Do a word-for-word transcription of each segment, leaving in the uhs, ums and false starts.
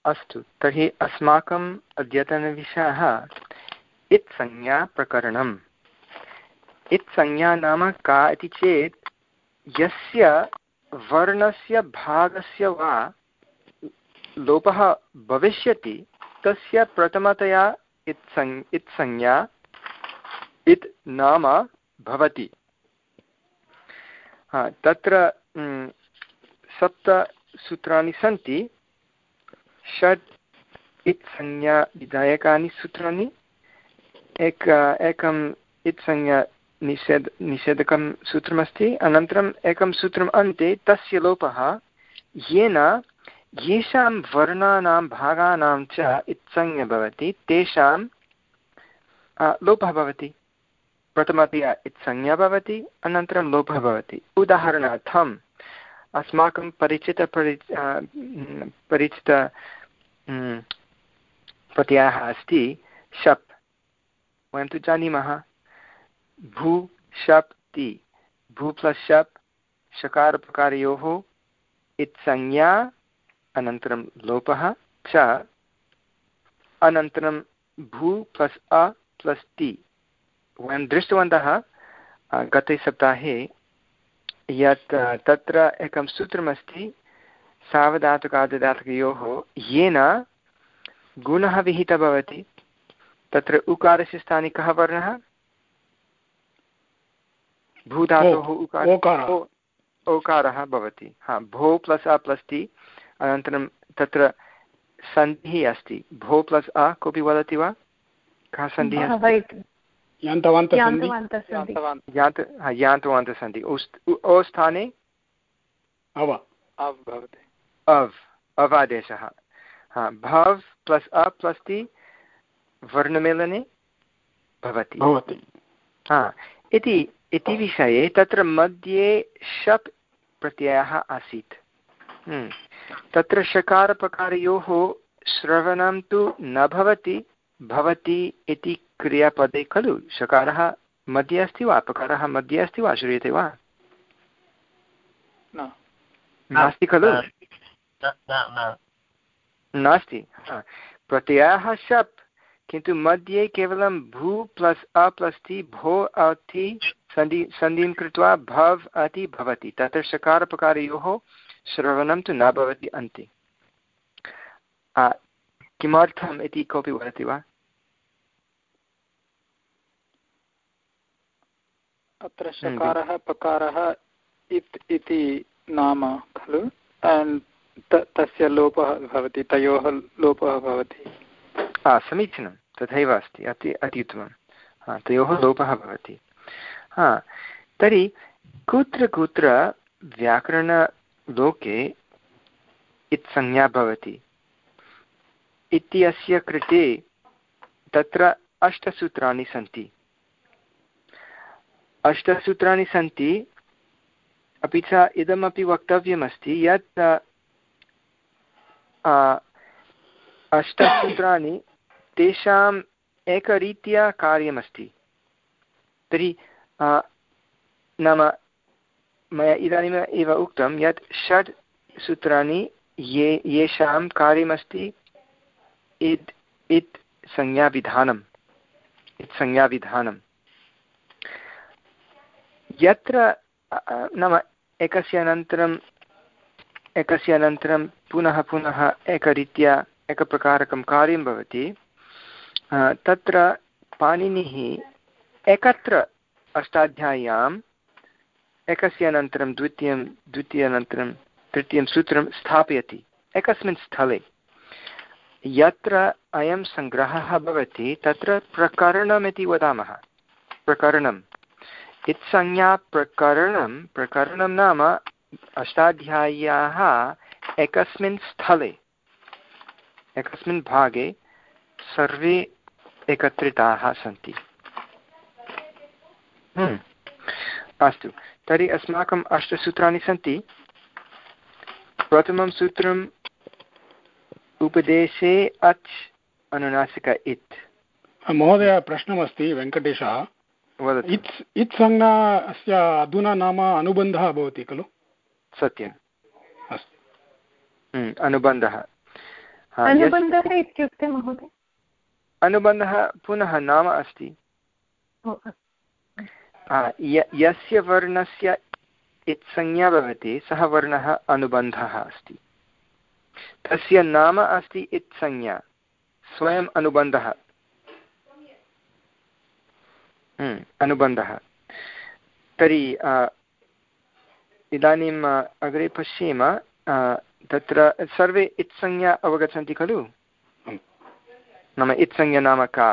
अस्तु, तर्हि अस्माकम् अद्यतनविषयः इत्संज्ञाप्रकरणम्। इत्संज्ञा नाम का इति चेत् यस्य वर्णस्य भागस्य वा लोपः भविष्यति तस्य प्रथमतया इत्संज्ञा इत्संज्ञा इत् नाम भवति। हा, तत्र सप्त सूत्राणि सन्ति। षट् इत्संज्ञा विधायकानि सूत्राणि, एक एकम् इत्संज्ञा निषेध निषेधकं सूत्रमस्ति, अनन्तरम् एकं सूत्रम् अन्ते तस्य लोपः, येन येषां वर्णानां भागानां च इत्संज्ञा भवति तेषां लोपः भवति। प्रथमतया इत्संज्ञा भवति, अनन्तरं लोपः भवति। उदाहरणार्थम् अस्माकं परिचित परि परिचित प्रत्ययः अस्ति शप्। वयं तु जानीमः भू शप् ति, भू प्लस् शप् शकारप्रकारयोः इत्संज्ञा अनन्तरं लोपः च, अनन्तरं भू प्लस् अ प्लस् ति। वयं दृष्टवन्तः गते सप्ताहे यत् तत्र एकं सूत्रमस्ति सावधातुकादिधातुकयोः, येन गुणः विहितः भवति। तत्र उकारस्य स्थाने कः वर्णः? भूधातोः उकार ओकारः भवति। हा, भो प्लस् अ प्लस् ति, अनन्तरं तत्र सन्धिः अस्ति। भो प्लस् अ कोऽपि वदति वा? कः सन्धिः अस्ति? यान्तवान्तसन्धि। ओ स्थाने अव अव् अवादेशः। हा, भव् प्लस् अ प्लस् ति वर्णमेलने भवति। हा, इति इति विषये तत्र मध्ये शप् प्रत्ययः आसीत्। तत्र शकारप्रकारयोः श्रवणं तु न भवति, भवति इति क्रियापदे खलु। शकारः मध्ये अस्ति वा, पकारः मध्ये अस्ति वा, श्रूयते वा? नास्ति खलु, नास्ति। प्रत्ययः शप्, किन्तु मध्ये केवलं भू प्लस् अ प्लस् ति, भो अति सन्धि सन्धिं कृत्वा भव् अति भवति। तत्र शकारप्रकारयोः श्रवणं तु न भवति अन्ते। किमर्थम् इति कोऽपि वदति वा? अत्र शकारः पकारः इत् इति नाम खलु, तस्य लोपः भवति, तयोः लोपः भवति। हा, समीचीनं, तथैव अस्ति, अति अति उत्तमं। हा, तयोः लोपः भवति। हा, तर्हि कुत्र कुत्र व्याकरणलोके इत्संज्ञा भवति इत्यस्य कृते तत्र अष्टसूत्राणि सन्ति। अष्टसूत्राणि सन्ति, अपि च इदमपि वक्तव्यमस्ति यत् अष्टसूत्राणि तेषाम् एकरीत्या कार्यमस्ति। तर्हि नाम मया इदानीम् एव उक्तं यत् षड् सूत्राणि ये येषां कार्यमस्ति इत् इत् संज्ञाविधानम् इत् संज्ञाविधानं। यत्र नाम एकस्य अनन्तरम् एकस्य अनन्तरं पुनः पुनः एकरीत्या एकप्रकारकं कार्यं भवति, तत्र पाणिनिः एकत्र अष्टाध्याय्याम् एकस्य अनन्तरं द्वितीयं द्वितीयानन्तरं तृतीयं सूत्रं स्थापयति एकस्मिन् स्थले। यत्र अयं सङ्ग्रहः भवति तत्र प्रकरणमिति वदामः। प्रकरणम् इत्संज्ञा प्रकरणं प्रकरणं नाम अष्टाध्याय्याः एकस्मिन् स्थले एकस्मिन् भागे सर्वे एकत्रिताः सन्ति। अस्तु, तर्हि अस्माकम् अष्टसूत्राणि सन्ति। प्रथमं सूत्रम् उपदेशे अच् अनुनासिक इत्। महोदय, प्रश्नमस्ति वेङ्कटेशः। इत् इत् संज्ञा अस्य अधुना नाम अनुबन्धः भवति खलु? सत्यम्, अस्तु, अनुबन्धः। अनुबन्धः इत्युक्ते महोदय अनुबन्धः पुनः नाम अस्ति यस्य वर्णस्य इत्संज्ञा भवति सः वर्णः अनुबन्धः अस्ति तस्य नाम अस्ति इत्संज्ञा स्वयम् अनुबन्धः अनुबन्धः तर्हि इदानीम् अग्रे पश्येम तत्र सर्वे इत्संज्ञा अवगच्छन्ति खलु नाम इत्संज्ञा नाम का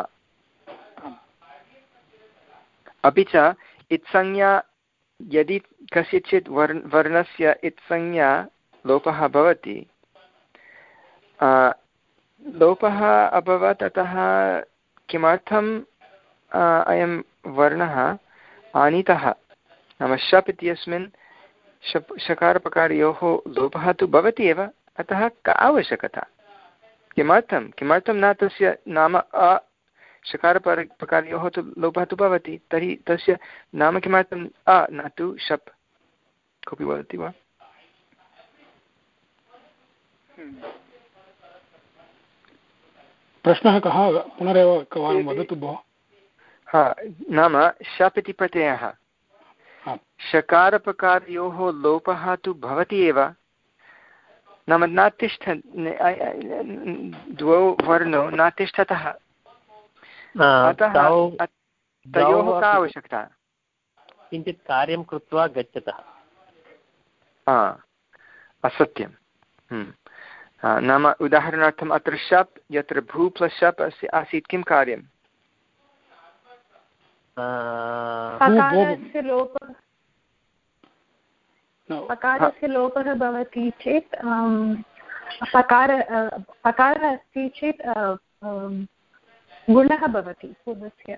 अपि च इत्संज्ञा यदि कस्यचित् वर्ण वर्णस्य इत्संज्ञा लोपः भवति लोपः अभवत् अतः किमर्थम् अयं वर्णः आनीतः नाम शप् इत्यस्मिन् शप् शकारपकारयोः लोपः तु भवति एव अतः का आवश्यकता किमर्थं किमर्थं न तस्य नाम अ शकारपकारयोः तु लोपः तु भवति तर्हि तस्य नाम किमर्थम् अ न तु शप् कोऽपि वदति वा प्रश्नः कः पुनरेव एकवारं वदतु भोः हा नाम शप् इति प्रत्ययः शकारपकारयोः लोपः तु भवति एव नाम न तिष्ठ द्वौ वर्णौ न तिष्ठतः अतः तयोः का आवश्यकता किञ्चित् कार्यं कृत्वा गच्छतः असत्यं नाम उदाहरणार्थम् अत्र शप् यत्र भू प्लस् शप् अस्य आसीत् किं कार्यं पकारस्य लोपः भवति चेत् पकार पकारः अस्ति चेत् गुणः भवति पूर्वस्य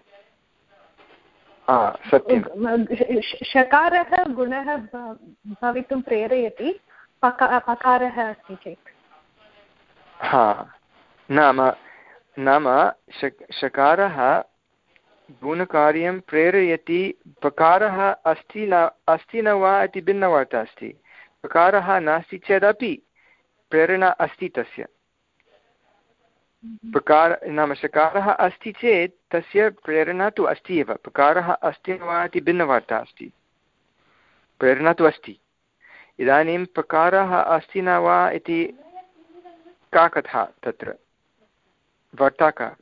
शकारः गुणः भवितुं प्रेरयति पका पकारः अस्ति चेत् हा नाम नाम शकारः गुणकार्यं प्रेरयति पकारः अस्ति न अस्ति न वा इति भिन्नवार्ता अस्ति पकारः नास्ति चेदपि प्रेरणा अस्ति तस्य पकार नाम शकारः अस्ति चेत् तस्य प्रेरणा तु अस्ति एव पकारः अस्ति न वा इति भिन्नवार्ता अस्ति प्रेरणा तु अस्ति इदानीं पकारः अस्ति न वा इति का कथा तत्र वार्ता का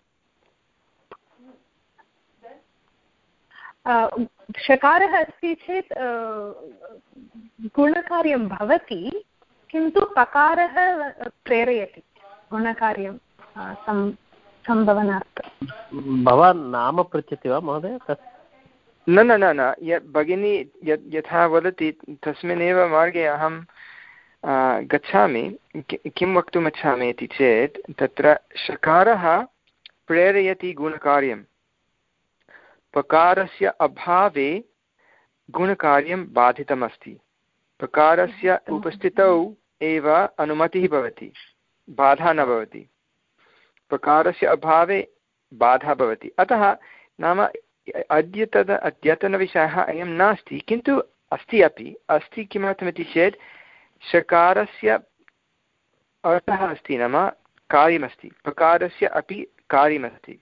शकारः अस्ति चेत् गुणकार्यं भवति किन्तु पकारः प्रेरयति गुणकार्यं सम्भवनार्थं भवान् नाम पृच्छति वा महोदय न न न न यत् भगिनी यत् यथा वदति तस्मिन्नेव मार्गे अहं गच्छामि किं वक्तुम् इच्छामि इति चेत् तत्र शकारः प्रेरयति गुणकार्यं पकारस्य अभावे गुणकार्यं बाधितमस्ति पकारस्य उपस्थितौ एव अनुमतिः भवति बाधा न भवति पकारस्य अभावे बाधा भवति अतः नाम अद्यतन अद्यतनविषयः अयं नास्ति किन्तु अस्ति अपि अस्ति किमर्थमिति चेत् शकारस्य अर्थः अस्ति नाम कार्यमस्ति पकारस्य अपि कार्यमस्ति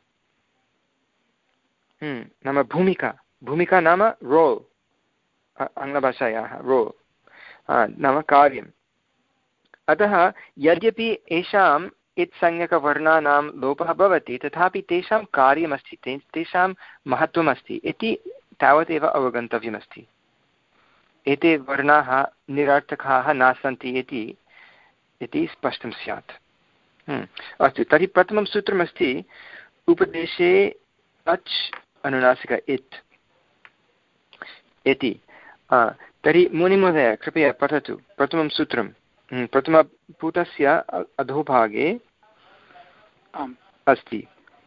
नाम भूमिका भूमिका नाम रोल् आङ्ग्लभाषायाः रोल् नाम कार्यम् अतः यद्यपि येषाम् इत्संज्ञकवर्णानां लोपः भवति तथापि तेषां कार्यमस्ति ते तेषां महत्त्वमस्ति इति तावदेव अवगन्तव्यमस्ति एते वर्णाः निरर्थकाः न सन्ति इति इति स्पष्टं स्यात् अस्तु तर्हि प्रथमं सूत्रमस्ति उपदेशे अच् अनुनासिक इत् इति तर्हि मुनिमहोदय कृपया पठतु प्रथमं सूत्रं प्रथमपुटस्य अधोभागे अस्ति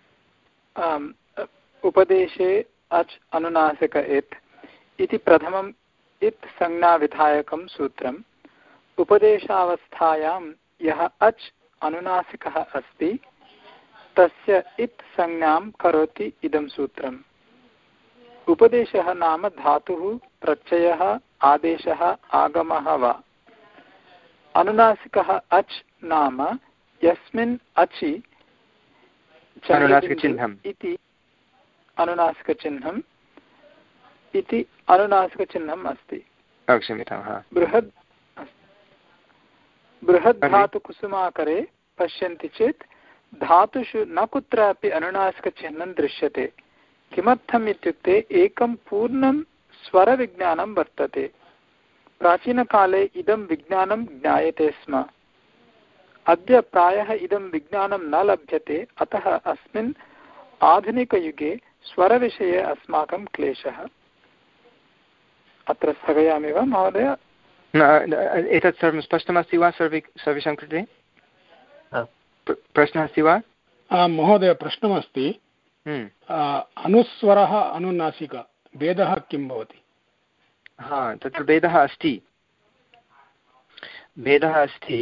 उपदेशे अच् अनुनासिक इत् इति प्रथमम् इत् संज्ञाविधायकं सूत्रम् उपदेशावस्थायां यः अच् अनुनासिकः अस्ति तस्य इत् संज्ञां करोति इदं सूत्रम् उपदेशः नाम धातुः प्रत्ययः आदेशः आगमः वा अनुनासिकः अच् नाम यस्मिन् अचि अनुनासिकचिह्नम् इति अनुनासिकचिह्नम् इति अनुनासिकचिह्नम् अस्ति। क्षम्यतां। बृहद् बृहद्धातुकुसुमाकरे पश्यन्ति चेत् धातुषु न कुत्रापि अनुनासिकचिह्नं दृश्यते। किमर्थम् इत्युक्ते एकं पूर्णं स्वरविज्ञानं वर्तते। प्राचीनकाले इदं विज्ञानं ज्ञायते स्म। अद्य प्रायः इदं विज्ञानं न लभ्यते, अतः अस्मिन् आधुनिकयुगे स्वरविषये अस्माकं क्लेशः। अत्र स्थगयामि वा महोदय? एतत् सर्वं स्पष्टमस्ति वा सर्वे सर्वेषां कृते? प्रश्नः अस्ति वा? महोदय प्रश्नमस्ति। अनुस्वरः अनुनासिका भेदः किं भवति? हा, तत्र भेदः अस्ति भेदः अस्ति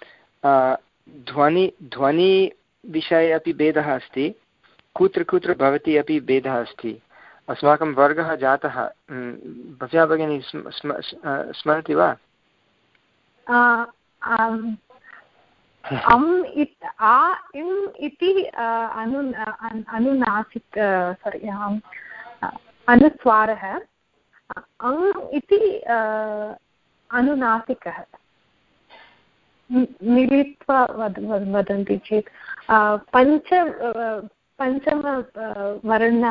ध्वनि ध्वनिविषये अपि भेदः अस्ति, कुत्र कुत्र भवति अपि भेदः अस्ति। अस्माकं वर्गः जातः, भव्या भगिनी स्मरति वा? अम् इत् आ इम् इति अनु अनुनासिक सोरि अनुस्वारः, अङ् इति अनुनासिकः। मिलित्वा वदन्ति चेत् पञ्च पञ्चमवर्ण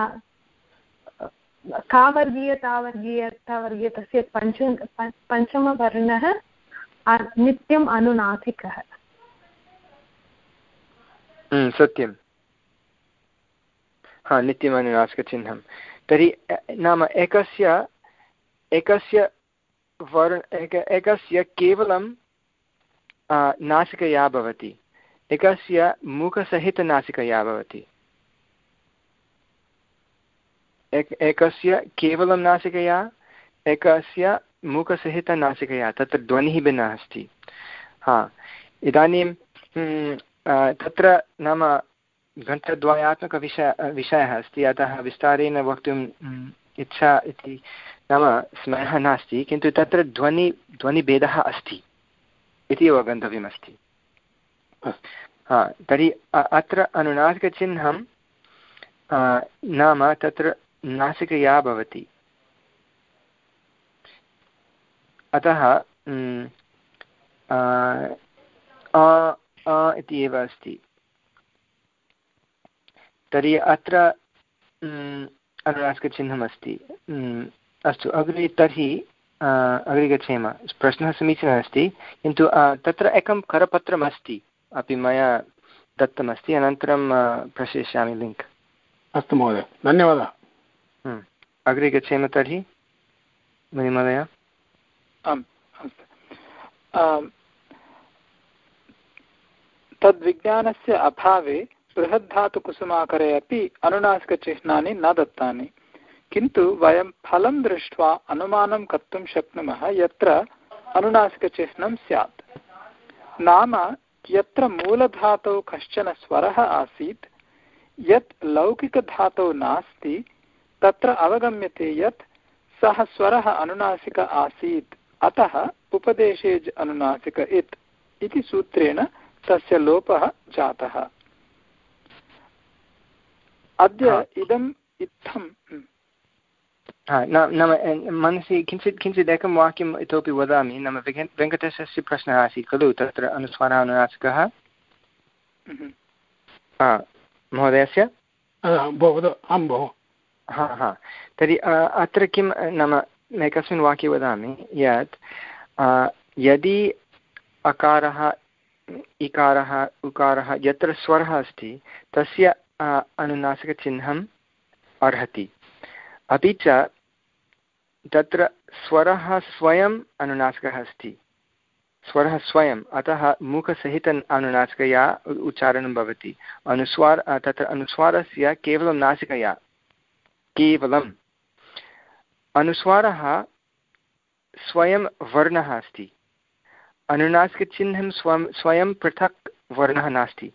कावर्गीय तावर्गीय तावर्गीय तस्य पञ्च पञ्चमवर्णः नित्यम् अनुनासिकः। सत्यं, हा, नित्यम् अनुनासिकचिह्नं। तर्हि नाम एकस्य एकस्य वर्ण एक एकस्य केवलं नासिकया भवति, एकस्य मुखसहितनासिकया भवति। एक एकस्य केवलं नासिकया, एकस्य मुखसहितनासिकया, तत्र ध्वनिः भिन्नः अस्ति। हा, इदानीं तत्र नाम घण्टाद्वयात्मकविषय विषयः अस्ति, अतः विस्तारेण वक्तुम् इच्छा इति नाम स्मरः नास्ति, किन्तु तत्र ध्वनि ध्वनिभेदः अस्ति इति अवगन्तव्यमस्ति। हा, तर्हि अत्र अनुनासिकचिह्नं नाम तत्र नासिकया भवति, अतः अ इति एव अस्ति। तर्हि अत्र अनुनासिकचिह्नम् अस्ति। अस्तु, अग्रे तर्हि अग्रे गच्छेम। प्रश्नः समीचीनः अस्ति, किन्तु तत्र एकं करपत्रमस्ति अपि मया दत्तमस्ति, अनन्तरं प्रेषयिष्यामि लिङ्क्। अस्तु महोदय, धन्यवादः। अग्रे गच्छेम तर्हि महोदय। आम्, अस्तु। तद्विज्ञानस्य अभावे बृहद्धातुकुसुमाकरे अपि अनुनासिकचिह्नानि न दत्तानि, किन्तु वयं फलं दृष्ट्वा अनुमानं कर्तुं शक्नुमः यत्र अनुनासिकचिह्नं स्यात्। नाम यत्र मूलधातौ कश्चन स्वरः आसीत् यत् लौकिकधातौ नास्ति, तत्र अवगम्यते यत् सः स्वरः अनुनासिक आसीत्, अतः उपदेशेज अनुनासिक इत् इति सूत्रेण तस्य लोपः जातः। अद्य इदम् इत्थं नाम मनसि किञ्चित् किञ्चित् एकं वाक्यम् इतोपि वदामि। नाम वेङ्कटेशस्य प्रश्नः आसीत् खलु, तत्र अनुस्वारः अनुनासिकः महोदयस्य? आं भोः। हा हा तर्हि अत्र किं नाम एकस्मिन् वाक्ये वदामि यत् यदि अकारः इकारः उकारः यत्र स्वरः अस्ति तस्य अनुनासिकचिह्नम् अर्हति, अपि च तत्र स्वरः स्वयम् अनुनासिकः अस्ति, स्वरः स्वयम्, अतः मुखसहित अनुनासिकया उच्चारणं भवति। अनुस्वार तत्र अनुस्वारस्य केवलं नासिकया, केवलम् अनुस्वारः स्वयं वर्णः अस्ति, अनुनासिकचिह्नं स्वं स्वयं पृथक् वर्णः नास्ति।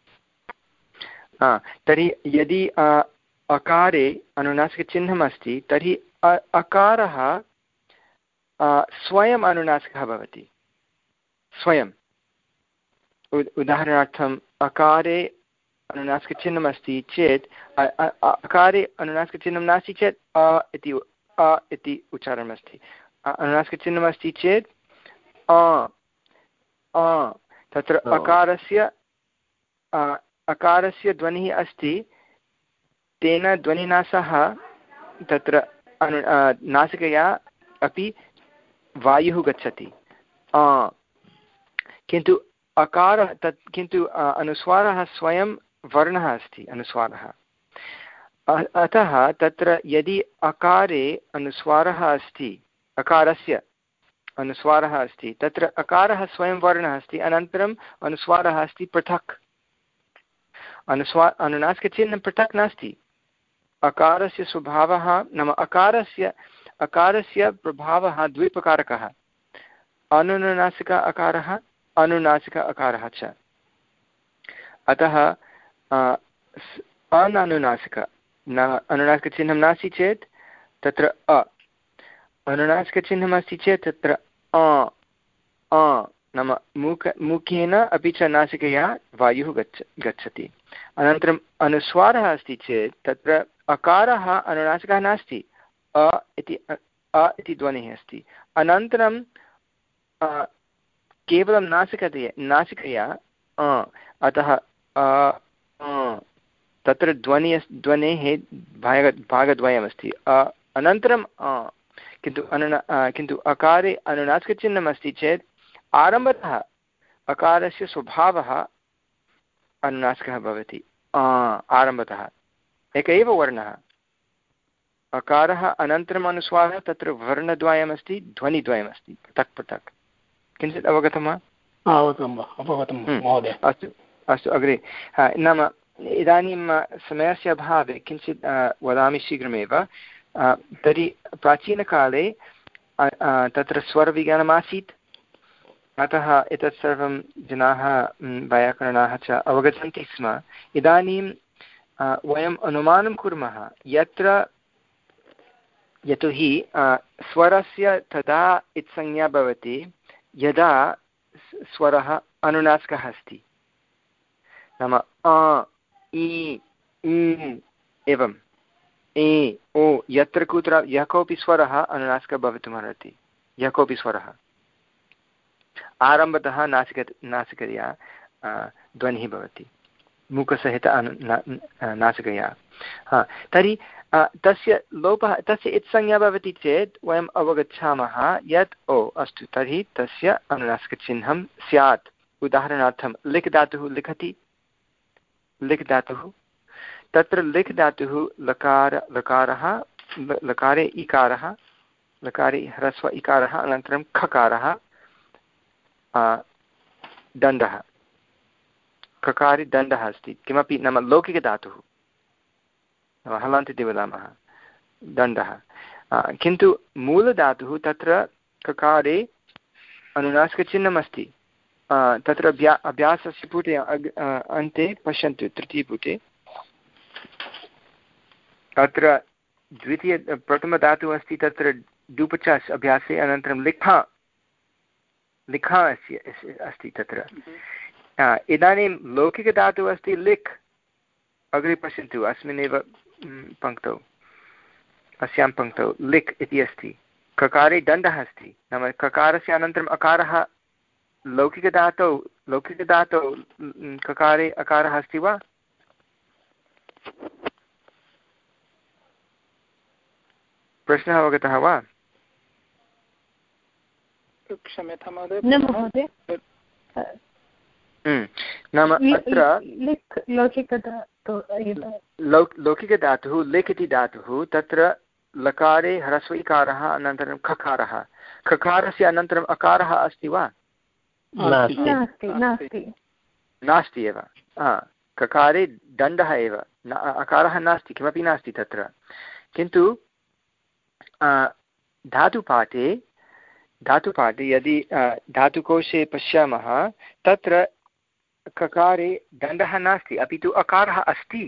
तर्हि यदि अकारे अनुनासिकचिह्नम् अस्ति तर्हि अकारः स्वयम् अनुनासिकः भवति, स्वयम्। उदाहरणार्थम् अकारे अनुनासिकचिह्नम् अस्ति चेत् अकारे अनुनासिकचिह्नं नास्ति चेत् अ इति अ इति उच्चारणमस्ति। अनुनासिकचिह्नम् अस्ति चेत् अ अ तत्र अकारस्य अकारस्य ध्वनिः अस्ति, तेन ध्वनिना सह तत्र अनु नासिकया अपि वायुः गच्छति। किन्तु अकार तत् किन्तु अनुस्वारः स्वयं वर्णः अस्ति अनुस्वारः। अतः तत्र यदि अकारे अनुस्वारः अस्ति, अकारस्य अनुस्वारः अस्ति, तत्र अकारः स्वयं वर्णः अस्ति, अनन्तरम् अनुस्वारः अस्ति पृथक्। अनुस्वा अनुनासिकचिह्नं पृथक् नास्ति। अकारस्य स्वभावः नाम अकारस्य अकारस्य प्रभावः द्विप्रकारकः, अनुनासिक अकारः अनुनासिक अकारः च। अतः अननुनासिक न अनुनासिकचिह्नं नास्ति चेत् तत्र अ, अनुनासिकचिह्नम् अस्ति चेत् तत्र अ अ नाम मुख मुखेन अपि च नासिकया वायुः गच्छ गच्छति। अनन्तरम् अनुस्वारः अस्ति चेत् तत्र अकारः अनुनासिकः नास्ति, अ इति अ इति ध्वनिः अस्ति। अनन्तरं केवलं नासिकतया नासिकया अ, अतः अ तत्र ध्वनि ध्वनेः भाग भागद्वयमस्ति, अ अनन्तरम् अ। किन्तु अनुना किन्तु अकारे अनुनासिकचिह्नम् अस्ति चेत् आरम्भतः अकारस्य स्वभावः अनुनासिकः भवति। आरम्भतः एक एव वर्णः अकारः, अनन्तरम् अनुस्वारः, तत्र वर्णद्वयमस्ति, ध्वनिद्वयमस्ति पृथक् पृथक्। किञ्चित् अवगतं वा? अवगतं वा? अवगतं महोदय। अस्तु अस्तु अग्रे। नाम इदानीं समयस्य अभावे किञ्चित् वदामि शीघ्रमेव। तर्हि प्राचीनकाले तत्र स्वरविज्ञानमासीत्, अतः एतत् सर्वं जनाः वैयाकरणाः च अवगच्छन्ति स्म। इदानीं वयम् अनुमानं कुर्मः यत्र यतोहि स्वरस्य तदा इत्संज्ञा भवति यदा स्वरः अनुनासिकः अस्ति, नाम अ इ उ एवं ए ओ, यत्र कुत्र यः कोऽपि स्वरः अनुनासिकः भवितुमर्हति। यः कोऽपि स्वरः आरम्भतः नासिक नासिकया ध्वनिः भवति, मुखसहित नासिकया। हा, तर्हि तस्य लोपः, तस्य इत्संज्ञा भवति चेत् वयम् अवगच्छामः यत् ओ अस्तु, तर्हि तस्य अनुनासिकचिह्नं स्यात्। उदाहरणार्थं लिख् धातुः लिखति, लिख् धातुः, तत्र लिख् धातुः लकार लकारः, लकारे इकारः, लकारे ह्रस्व इकारः, अनन्तरं खकारः, दण्डः, ककारे दण्डः अस्ति, किमपि नाम लौकिकधातुः, हलन्त इति वदामः, दण्डः। किन्तु मूलधातुः तत्र ककारे अनुनासिकचिह्नमस्ति। तत्र अभ्या अभ्यासस्य पुटे अन्ते पश्यन्तु, तृतीयपुटे अत्र द्वितीय प्रथमधातुः अस्ति, तत्र डुपचास् अभ्यासे, अनन्तरं लिखा लिखा अस्ति अस्ति तत्र। इदानीं लौकिकधातुः अस्ति लिख्, अग्रे पश्यन्तु अस्मिन्नेव पङ्क्तौ, अस्यां पङ्क्तौ लिख् इति अस्ति, ककारे दण्डः अस्ति, नाम ककारस्य अनन्तरम् अकारः लौकिकधातौ लौकिकधातौ ककारे अकारः अस्ति वा? प्रश्नः अवगतः वा? क्षम्यतां महोदय। नाम अत्र लौकिकधातुः लिख् इति धातुः, तत्र लकारे ह्रस्व इकारः, अनन्तरं खकारः, खकारस्य अनन्तरम् अकारः अस्ति वा? नास्ति एव। ककारे दण्डः एव, अकारः नास्ति, किमपि नास्ति तत्र। किन्तु धातुपाठे धातुपाठे यदि धातुकोशे पश्यामः, तत्र ककारे दण्डः नास्ति, अपि तु अकारः अस्ति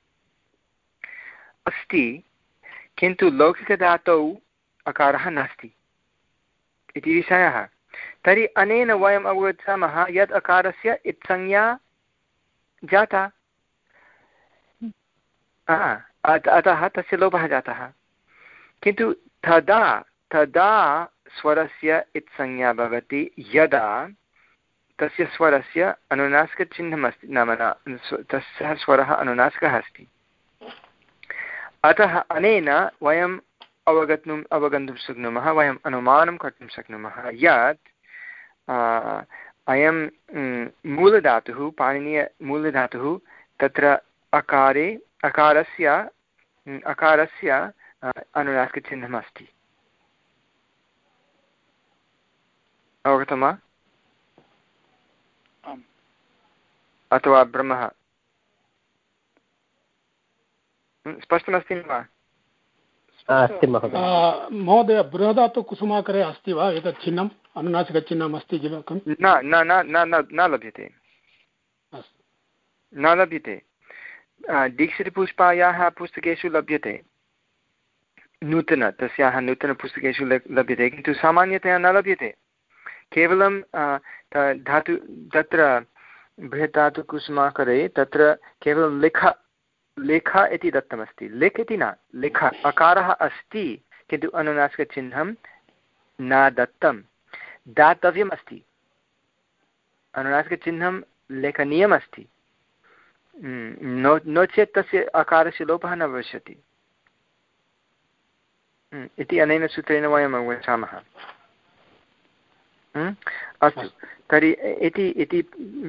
अस्ति किन्तु लौकिकधातौ अकारः नास्ति इति विषयः। तर्हि अनेन वयम् अवगच्छामः यत् अकारस्य इत्संज्ञा जाता, अतः तस्य लोपः जातः। किन्तु तदा तदा स्वरस्य इत्संज्ञा भवति यदा तस्य स्वरस्य अनुनासिकचिह्नम् अस्ति, नाम न तस्य स्वरः अनुनासिकः अस्ति। अतः अनेन वयम् अवगन्तुम् अवगन्तुं शक्नुमः, वयम् अनुमानं कर्तुं शक्नुमः यत् अयं मूलधातुः, पाणिनीयमूलधातुः तत्र अकारे अकारस्य अकारस्य अनुनासिकचिह्नम् अस्ति। अवगतं वा? अथवा ब्रह्मः स्पष्टमस्ति वा? महोदय, बृहदातु कुसुमाकरे अस्ति वा एतत् चिह्नम्, अनुनासिकचिह्नम् अस्ति किल? न न न न लभ्यते, न लभ्यते। दीक्षितपुष्पायाः पुस्तकेषु लभ्यते, नूतन तस्याः नूतनपुस्तकेषु लभ्यते, किन्तु सामान्यतया न लभ्यते। केवलं धातु तत्र बृहद्धातुकुसुमाकरे तत्र केवलं लिख लेख इति दत्तमस्ति, लिख् इति न, लिख अकारः अस्ति किन्तु अनुनासिकचिह्नं न दत्तं, दातव्यम् अस्ति, अनुनासिकचिह्नं लेखनीयमस्ति, नो नो चेत् तस्य अकारस्य लोपः न भविष्यति इति अनेन सूत्रेण वयम् अवगच्छामः। अस्तु, तर्हि इति इति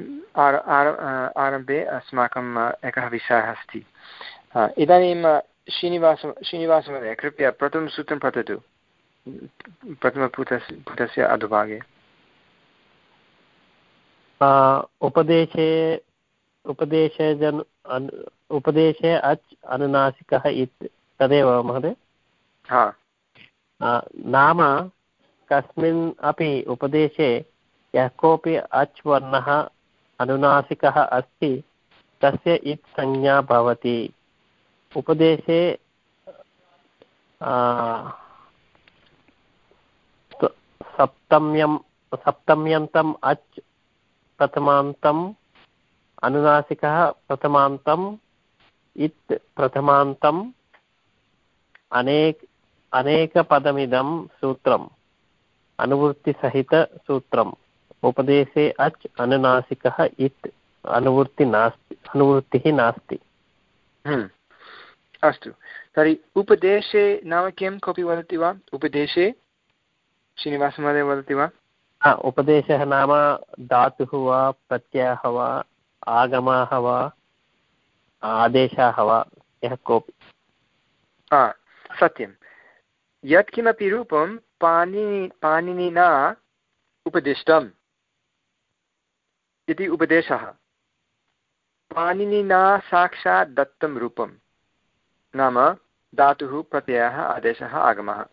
आरम्भे अस्माकम् एकः विषयः अस्ति। इदानीं श्रीनिवास श्रीनिवासमहोदय कृपया प्रथमं सूत्रं पठतु, प्रथमपुटस्य पुटस्य अधोभागे। उपदेशे उपदेशे जन उपदेशे अच् अनुनासिकः इति तदेव महोदय? हा, नाम कस्मिन् अपि उपदेशे यः कोऽपि अच् वर्णः अनुनासिकः अस्ति तस्य इत् संज्ञा भवति। उपदेशे सप्तम्यं सप्तम्यन्तम् अच् प्रथमान्तम् अनुनासिकः प्रथमान्तम् इत् प्रथमान्तम् अनेक अनेकपदमिदं सूत्रम् अनुवृत्तिसहितसूत्रम्। उपदेशे अच् अनुनासिकः इत् अनुवृत्ति नास्ति अनुवृत्तिः नास्ति। अस्तु, तर्हि उपदेशे नाम किं, कोऽपि वदति वा? उपदेशे श्रीनिवासमहोदय वदति वा? उपदेशः नाम धातुः वा, प्रत्ययः वा, आगमः वा, आदेशः वा, यः कोऽपि। सत्यं, यत्किमपि रूपं पाणिनि पाणिनिना उपदिष्टम् इति उपदेशः, पाणिनिना साक्षात् दत्तं रूपं, नाम धातुः, प्रत्ययः, आदेशः, आगमः।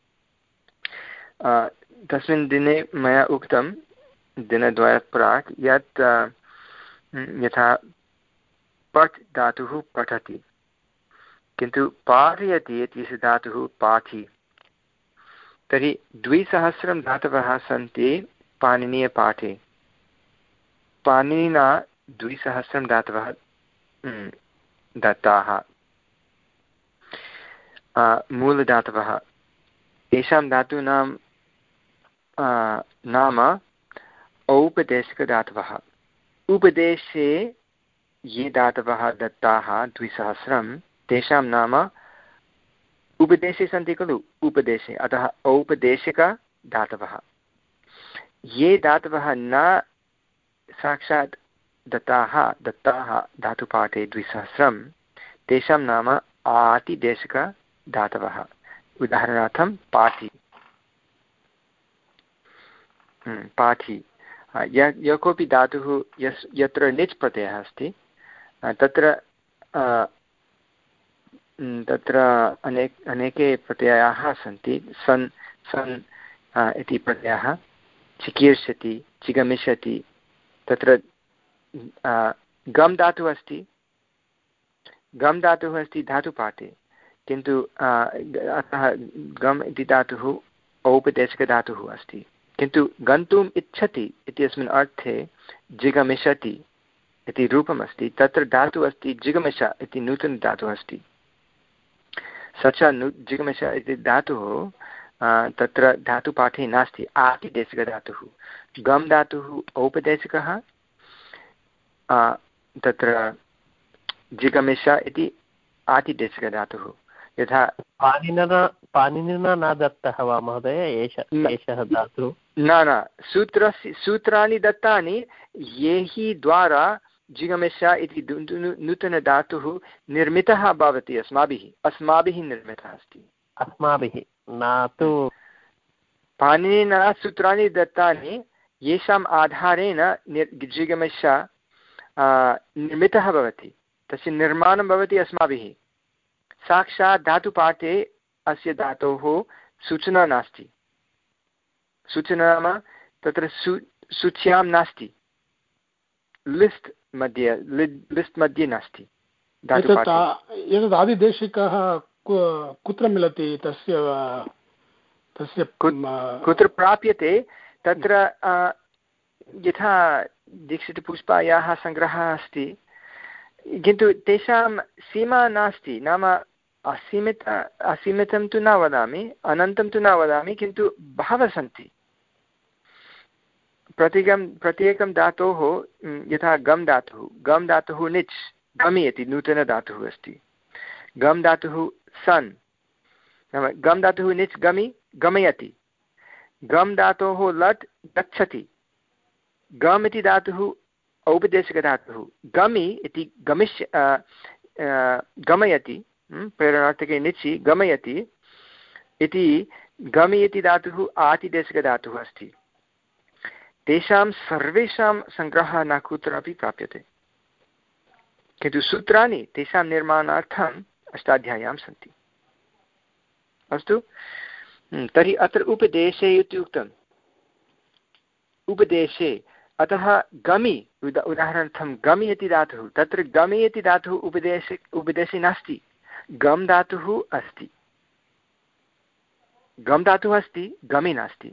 तस्मिन् दिने मया उक्तं दिनद्वयात् प्राक् यत् यथा पठ् धातुः पठति, किन्तु पाठयति इति धातुः पाठि। तर्हि द्विसहस्रं धातवः सन्ति पाणिनीयपाठे, पाणिनिना द्विसहस्रं धातवः दत्ताः, मूलधातवः। तेषां धातूनां नाम औपदेशिकधातवः। उपदेशे ये धातवः दत्ताः द्विसहस्रं, तेषां नाम उपदेशे सन्ति खलु, उपदेशे, अतः औपदेशिकधातवः। ये धातवः न साक्षात् दत्ताः दत्ताः धातुपाठे द्विसहस्रं, तेषां नाम आतिदेशिकधातवः। उदाहरणार्थं पाठि, पाठि। य यः कोऽपि धातुः यस् यत्र निच् प्रत्ययः अस्ति तत्र तत्र अनेक अनेके प्रत्ययाः सन्ति। सन् सन् इति प्रत्ययः, चिकीर्षति, चिगमिष्यति, तत्र गम् धातुः अस्ति, गम् धातुः अस्ति धातुपाठे, किन्तु अतः गम् इति धातुः औपदेशिकधातुः अस्ति, किन्तु गन्तुम् इच्छति इत्यस्मिन् अर्थे जिगमिषति इति रूपमस्ति, तत्र धातुः अस्ति जिगमिष इति नूतनधातुः अस्ति। स च नु जिगमिष इति धातुः तत्र धातुपाठे नास्ति, आतिदेशिकधातुः। गम् धातुः औपदेशिकः, तत्र जिगमिष इति आतिदेशिकधातुः। यथा पाणिनिना पाणिनिना न दत्तः वा महोदय एष एषः धातुः? न न सूत्रस्य सूत्राणि दत्तानि, येहि द्वारा जिगमिष इति नूतनधातुः निर्मितः भवति अस्माभिः अस्माभिः निर्मितः अस्ति। अस्माभिः न तु पाणिनिना सूत्राणि दत्तानि, येषाम् आधारेण जिगमिष निर्मितः भवति, तस्य निर्माणं भवति अस्माभिः। साक्षात् धातुपाठे अस्य धातोः सूचना नास्ति। सूचना नाम तत्र सू सूच्यां नास्ति, लिस्ट् मध्ये लिस्ट् मध्ये नास्ति। एतत् आदिदेशिकः कुत्र मिलति? तस्य तस्य कुत्र प्राप्यते? तत्र यथा दीक्षितपुष्पायाः सङ्ग्रहः अस्ति, किन्तु तेषां सीमा नास्ति। नाम असीमित असीमितं तु न वदामि, अनन्तं तु न वदामि, किन्तु बहवः सन्ति। प्रत्येकं प्रत्येकं धातोः, यथा गम् धातुः गम् धातुः निच् गमि इति नूतनधातुः अस्ति। गम् धातुः सन्, नाम गम् धातुः निच् गमि गमयति। गम् धातोः लट् गच्छति। गम् इति धातुः औपदेशिकधातुः। गमि इति गमिष्य गमयति, प्रेरणार्थके निचि गमयति इति गमि इति धातुः आतिदेशिकधातुः अस्ति। तेषां सर्वेषां सङ्ग्रहः न कुत्रापि प्राप्यते, किन्तु सूत्राणि तेषां निर्माणार्थम् अष्टाध्याय्यां सन्ति। अस्तु, तर्हि अत्र उपदेशे इति उक्तम्। उपदेशे, अतः गमि उदा उदाहरणार्थं गमि इति धातुः, तत्र गमि इति धातुः उपदेशे उपदेशे नास्ति, गम् धातुः अस्ति। गम् धातुः अस्ति, गमि नास्ति।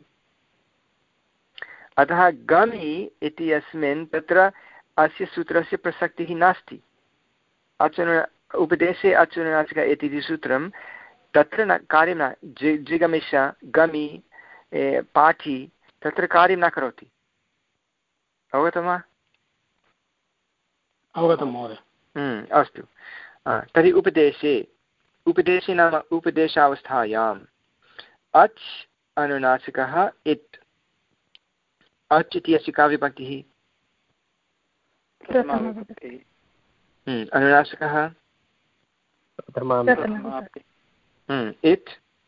अतः गमि इति अस्मिन् तत्र अस्य सूत्रस्य प्रसक्तिः नास्ति। अचुन उपदेशे अचुनासिक इति सूत्रं तत्र न कार्यं न जि जिगमिष गमि पाठि तत्र कार्यं न करोति। अवगतं वा? अवगतं महोदय। अस्तु, तर्हि उपदेशे उपदेशे नाम उपदेशावस्थायाम् अच् अनुनासिकः इत्। अच् इति अस्य का विभक्तिः? अनुनासिकः इत्।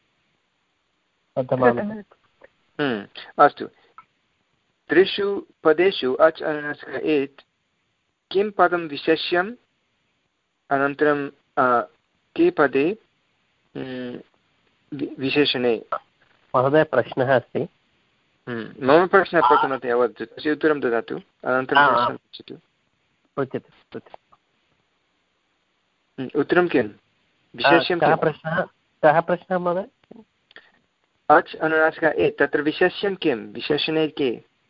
अस्तु, त्रिषु पदेषु अच् अनुनासिकः इत् किं पदं विशेष्यम्, अनन्तरं के पदे विशेषणे? महोदय प्रश्नः अस्ति। मम प्रश्नः प्रथमतया अवदतु, तस्य उत्तरं ददातु, अनन्तरं प्रश्नं पृच्छतु। उच्यते। उत्तरं किं विशेष्यं? कः प्रश्नः कः प्रश्नः महोदय? अच् अनुनासिकः एत्, तत्र विशेष्यं किं? विशेषणे के?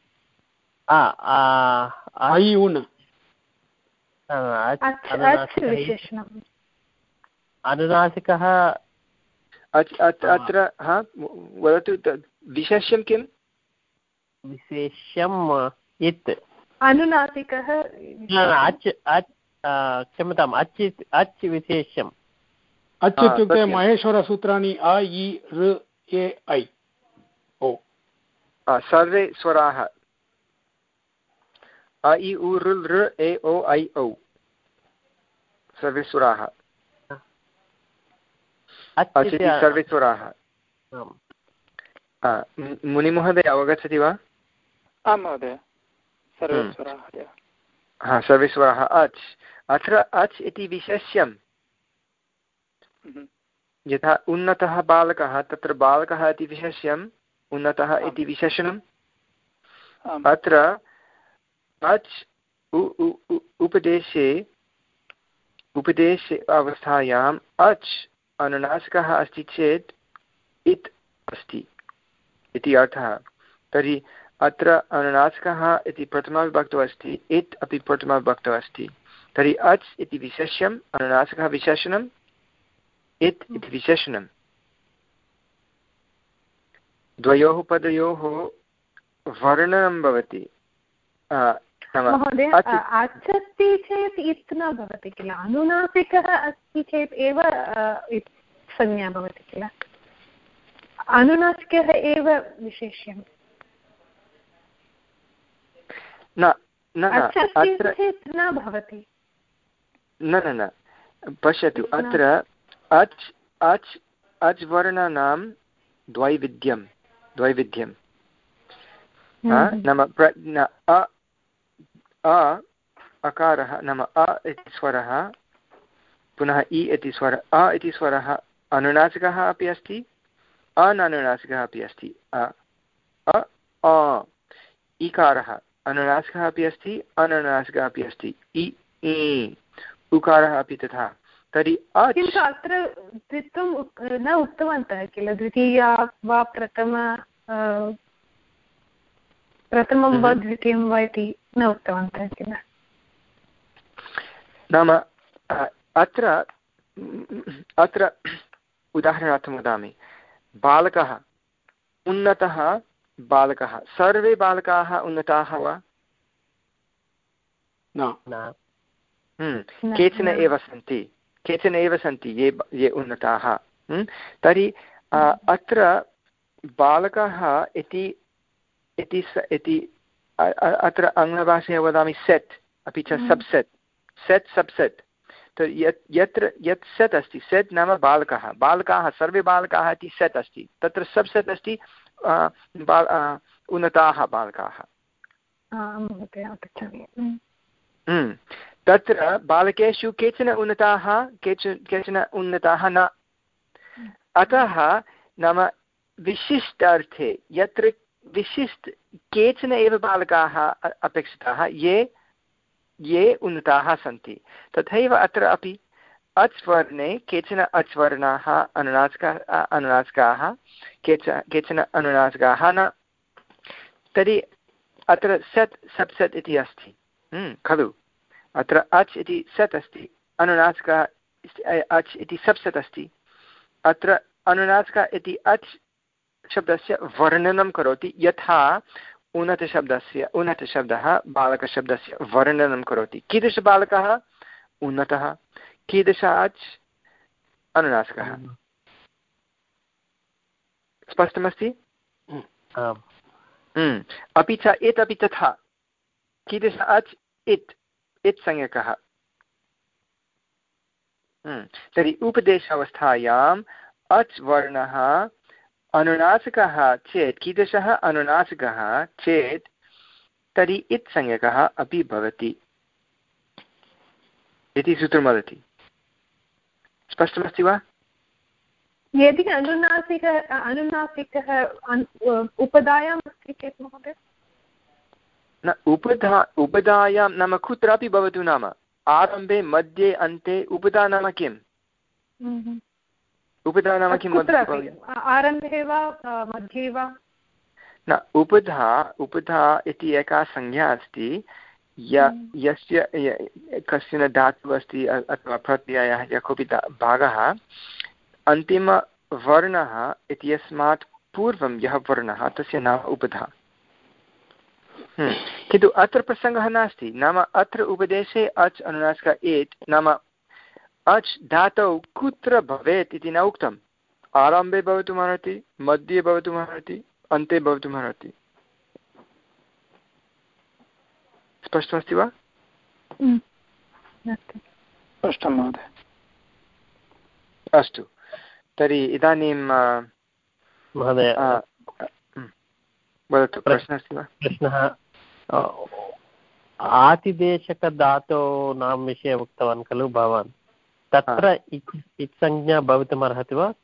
अनुनासिकः अत्र हा वदतु, विशेष्यं किं? विशेष्यम् इत्। अनुनासिकः अच् अच् क्षम्यताम्, अच् अच् विशेष्यम्। अच् इत्युक्ते महेश्वरसूत्राणि अ इ ऋ ए ऐ ओ, सर्वे स्वराः अ इ उ ऋ ऋ ए ओ ऐ औ, सर्वे स्वराः सर्वे स्वराः। मुनिमहोदय अवगच्छति वा? आं महोदय, सर्वे स्वराः। हा, सर्वे स्वराः अच्। अत्र अच् इति विशेष्यं, यथा उन्नतः बालकः, तत्र बालकः इति विशेष्यम्, उन्नतः इति विशेषणम्। अत्र अच् उपदेशे उपदेशे अवस्थायाम् अच् अनुनासिकः अस्ति चेत् इत् अस्ति इति अर्थः। तर्हि अत्र अनुनासिकः इति प्रथमाविभक्तौ अस्ति, इत् अपि प्रथमाविभक्तौ अस्ति। तर्हि अच् इति विशेष्यम्, अनुनासिकः विशेषणम्, इत् इति विशेषणं। द्वयोः पदयोः वर्णनं भवति। महोदय अच् अस्ति चेत् इत् न भवति किल, अनुनासिकः अस्ति चेत् एव इत् संज्ञा भवति किल, अनुनासिकः एव विशेष्यम्। न न अत्र न भवति। न न न पश्यतु, अत्र अच् अच् अच् वर्णानां द्वैविध्यं द्वैविध्यं नाम अ अ अकारः नाम अ इति स्वरः, पुनः इ इति स्वरः। अ इति स्वरः अनुनासिकः अपि अस्ति, अननुनासिकः अपि अस्ति। अ अ इकारः अनुनासिकः अपि अस्ति, अननुनासिकः अपि अस्ति। इ इ उकारः अपि तथा। तर्हि किन्तु अत्र द्वित्वं न उक्तवन्तः किल, द्वितीया वा प्रथम प्रथमं वा द्वितीयं वा इति न उक्तवन्तः किल। नाम अत्र अत्र उदाहरणार्थं वदामि, बालकः उन्नतः बालकः, सर्वे बालकाः उन्नताः वा? न, केचन एव सन्ति, केचन एव सन्ति ये ये उन्नताः। तर्हि अत्र बालकः इति इति इति अत्र आङ्ग्लभाषया वदामि सेट्, अपि च सब्सेट्, सेट् सब्सेट्। तर्हि यत् यत्र यत् सेट् अस्ति, सेट् नाम बालकः, बालकाः सर्वे बालकाः इति सेट् अस्ति, तत्र सब्सेट् अस्ति उन्नताः बालकाः। तत्र बालकेषु केचन उन्नताः, केचन केचन उन्नताः न। अतः नाम विशिष्टार्थे यत्र विशिष्ट केचन एव बालकाः अपेक्षिताः ये ये उन्नताः सन्ति, तथैव अत्र अपि अच् वर्णे केचन अच् वर्णाः अनुनासिकाः अनुनासिकाः केचन केचन अनुनासिकाः न। तर्हि अत्र सेट् सब्सेट् इति अस्ति खलु, अत्र अच् इति सेट् अस्ति, अनुनासिकः अच् इति सब्सेट् अस्ति। अत्र अनुनासिकः इति अच् शब्दस्य वर्णनं करोति, यथा उन्नतशब्दस्य उन्नतशब्दः बालकशब्दस्य वर्णनं करोति। कीदृशबालकः? उन्नतः। कीदृश अच्? अनुनासिकः। स्पष्टमस्ति? अपि च इत् अपि तथा। कीदृश अच्? इत् इत् संज्ञकः। तर्हि उपदेशावस्थायाम् अच् वर्णः अनुनासिकः चेत्, कीदृशः? अनुनासिकः चेत् तर्हि इत् संज्ञकः अपि भवति इति सूत्रं वदति। स्पष्टमस्ति वा? यदि अनुनासिकः अनुनासिकः उपधायाम् अस्ति चेत् महोदय? न, उपधा उपधायां नाम कुत्रापि भवतु, नाम आरम्भे मध्ये अन्ते उपधा नाम किम्? उपधा नाम किं? आरम्भे वा मध्ये वा? न, उपधा उपधा इति एका संज्ञा अस्ति, य यस्य कश्चन धातुः अस्ति अथवा प्रत्ययः यः कोऽपि भागः अन्तिमवर्णः इत्यस्मात् पूर्वं यः वर्णः तस्य नाम उपधा। किन्तु अत्र प्रसङ्गः नास्ति, नाम अत्र उपदेशे अच् अनुनासिक एत् नाम अच् धातौ कुत्र भवेत् इति न उक्तम्। आरम्भे भवितुमर्हति, मध्ये भवितुमर्हति, अन्ते भवितुमर्हति। स्पष्टमस्ति वा? स्पष्टं महोदय। अस्तु, तर्हि इदानीं महोदय वदतु, प्रश्नः अस्ति वा? प्रश्नः आतिदेशकधातूनां विषये उक्तवान् खलु भवान्, तत्र इत् संज्ञा भवितुमर्हति वा?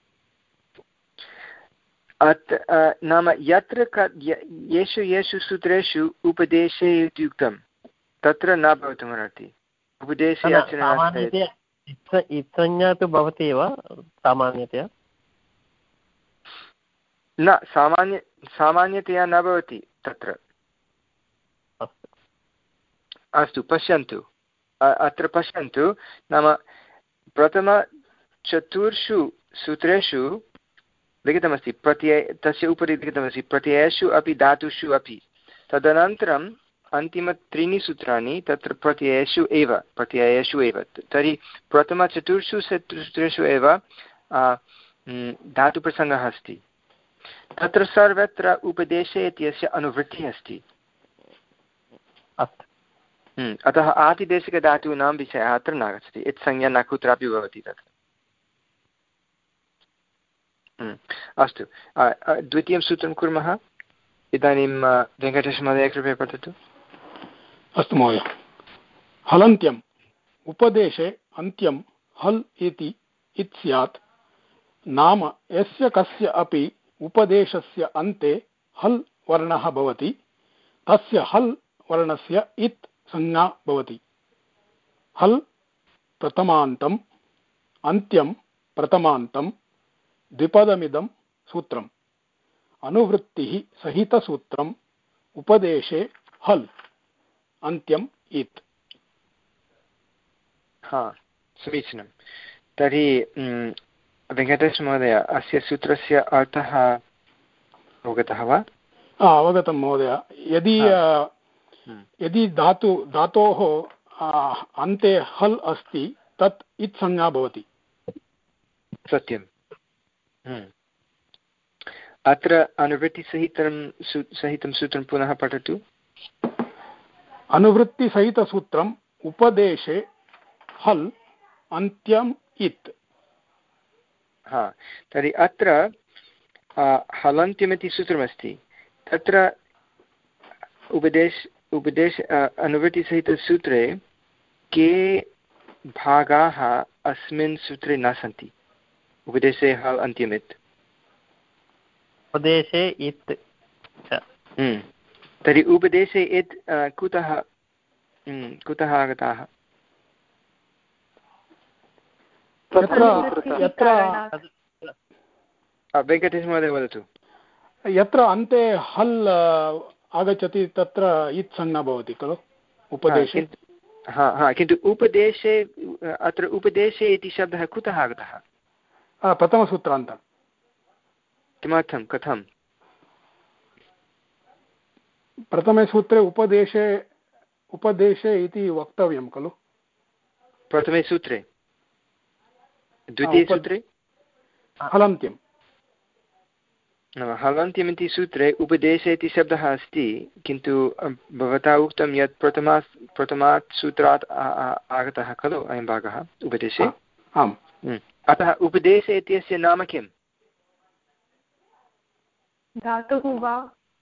नाम यत्र येषु येषु सूत्रेषु उपदेशे इति उक्तं तत्र न भवितुमर्हति। उपदेशे इत्संज्ञा तु भवति एव सामान्यतया। न, सामान्य सामान्यतया न भवति तत्र। अस्तु पश्यन्तु अत्र पश्यन्तु नाम प्रथमचतुर्षु सूत्रेषु लिखितमस्ति प्रत्यय तस्य उपरि लिखितमस्ति प्रत्ययेषु अपि धातुषु अपि। तदनन्तरम् अन्तिमत्रीणि सूत्राणि तत्र प्रत्ययेषु एव प्रत्ययेषु एव। तर्हि प्रथमचतुर्षु सूत्रेषु एव धातुप्रसङ्गः अस्ति। तत्र सर्वत्र उपदेशे इत्यस्य अनुवृत्तिः अस्ति। अतः आतिदेशिकधातूनां विषयः अत्र नागच्छति। इत्संज्ञा न कुत्रापि भवति तत्र। अस्तु द्वितीयं सूत्रं कुर्मः। इदानीं वेङ्कटेशमहोदय कृपया पठतु। अस्तु महोदय। हलन्त्यम् उपदेशे अन्त्यं हल् इति इत् स्यात् नाम यस्य कस्य अपि उपदेशस्य अन्ते हल् वर्णः भवति तस्य हल् वर्णस्य इत् संज्ञा भवति। हल् प्रथमान्तम् अन्त्यं प्रथमान्तं द्विपदमिदं सूत्रम् अनुवृत्तिः सहितसूत्रम् उपदेशे हल् अन्त्यम् इत्। हा समीचीनं। तर्हि वेङ्कटेशमहोदय अस्य सूत्रस्य अर्थः अवगतः वा? अवगतं महोदय। यदि यदि धातु धातोः अन्ते हल् अस्ति तत् इत् संज्ञा भवति। सत्यम्। अत्र अनुवृत्तिसहितं सहितं सूत्रं पुनः पठतु। अनुवृत्तिसहितसूत्रम् उपदेशे हल् अन्त्यम् इत्। हा तर्हि अत्र हलन्त्यमिति सूत्रमस्ति। तत्र उपदेश उपदेश अनुवृत्तिसहितसूत्रे के भागाः अस्मिन् सूत्रे न सन्ति। उपदेशे हल् अन्त्यमित् उपदेशे इत्। तर्हि उपदेशे इत् कुतः कुतः आगताः? वेङ्कटेशमहोदय वदतु। यत्र अन्ते हल् आगच्छति तत्र इत् संज्ञा भवति खलु उपदेशे। हा हा किन्तु उपदेशे अत्र उपदेशे इति शब्दः कुतः आगतः? प्रथमसूत्रान्तः। किमर्थं कथं? प्रथमे सूत्रे उपदेशे उपदेशे इति वक्तव्यं खलु। प्रथमे सूत्रे द्वितीये सूत्रे हलन्त्यं नाम हलन्त्यम् इति सूत्रे उपदेशे इति शब्दः अस्ति। किन्तु भवता उक्तं यत् प्रथमात् प्रथमात् सूत्रात् आगतः खलु अयं भागः उपदेशे। आम्। अतः उपदेशे इत्यस्य नाम किम्? धातुः वा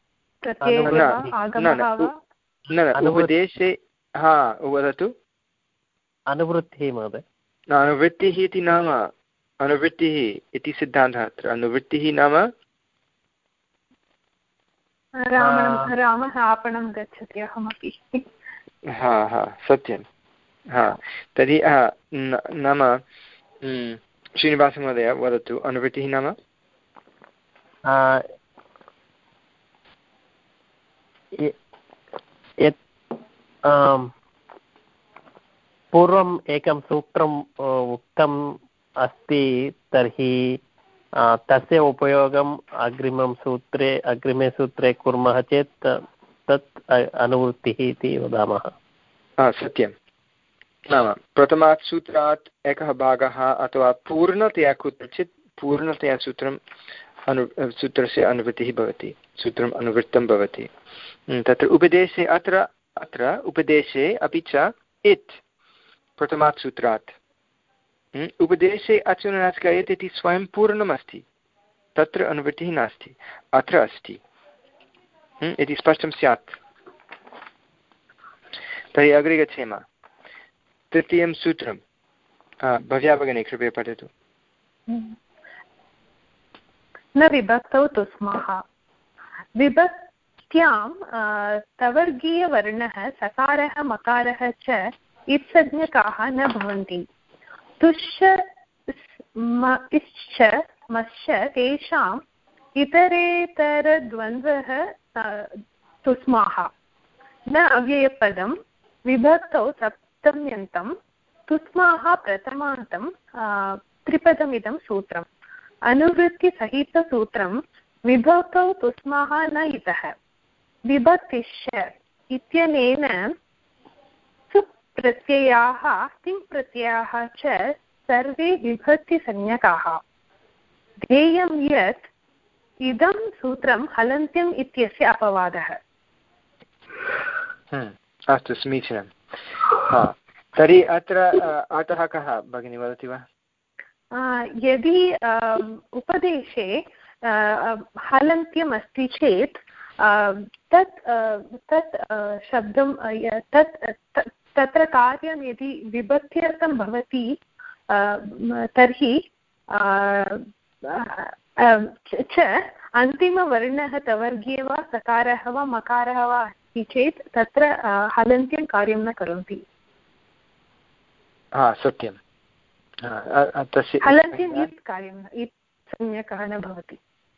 न उपदेशे हा वदतु। अनुवृत्तिः महोदय। अनुवृत्तिः इति नाम अनुवृत्तिः इति सिद्धान्तः अत्र। अनुवृत्तिः नाम रामः आपणं गच्छति अहमपि। हा हा सत्यं। हा तर्हि नाम श्रीनिवासमहोदय वदतु अनुवृत्तिः नाम? पूर्वम् एकं सूत्रम् उक्तम् अस्ति तर्हि तस्य उपयोगम् अग्रिमं सूत्रे अग्रिमे सूत्रे कुर्मः चेत् तत् अनुवृत्तिः इति वदामः। सत्यं। नाम प्रथमात् सूत्रात् एकः भागः अथवा पूर्णतया कुत्रचित् पूर्णतया सूत्रम् अनु सूत्रस्य अनुवृत्तिः भवति। सूत्रम् अनुवृत्तं भवति। तत्र उपदेशे अत्र अत्र उपदेशे अपि च इत् प्रथमात् सूत्रात् उपदेशे अचुननास्कयत् इति स्वयं पूर्णमस्ति। तत्र अनुवृत्तिः नास्ति, अत्र अस्ति इति स्पष्टं स्यात्। तर्हि अग्रे गच्छेम। तृतीयं सूत्रं भव्या भगिनी कृपया पठतु। न विभक्तौ तु स्मः। विभक्त्यां तवर्गीयवर्णः सकारः मकारः च इत्संज्ञकाः न भवन्ति। तुश्च इश्च मश्च तेषाम् इतरेतरद्वन्द्वः तुस्माः न अव्ययपदं विभक्तौ सप्तम्यन्तं तुस्माः प्रथमान्तं त्रिपदमिदं सूत्रम् अनुवृत्तिसहितसूत्रं विभक्तौ तुस्माः न इतः विभक्तिश्च इत्यनेन सुप् प्रत्ययाः तिङ् प्रत्ययाः च सर्वे विभक्तिसंज्ञकाः ध्येयं यत् इदं सूत्रं हलन्त्यम् इत्यस्य अपवादः। अस्तु समीचीनं। तर्हि अत्र अतः कः भगिनी वदति वा? यदि उपदेशे हलन्त्यम् अस्ति चेत् तत् तत् शब्दं तत् तत्र कार्यं यदि विभक्त्यर्थं भवति तर्हि च अन्तिमवर्णः तवर्गे वा सकारः वा मकारः वा अस्ति चेत् तत्र हलन्त्यं कार्यं न करोति। हा सत्यं हलन्त्यम् इत् कार्यं इत् संज्ञकः न भवति।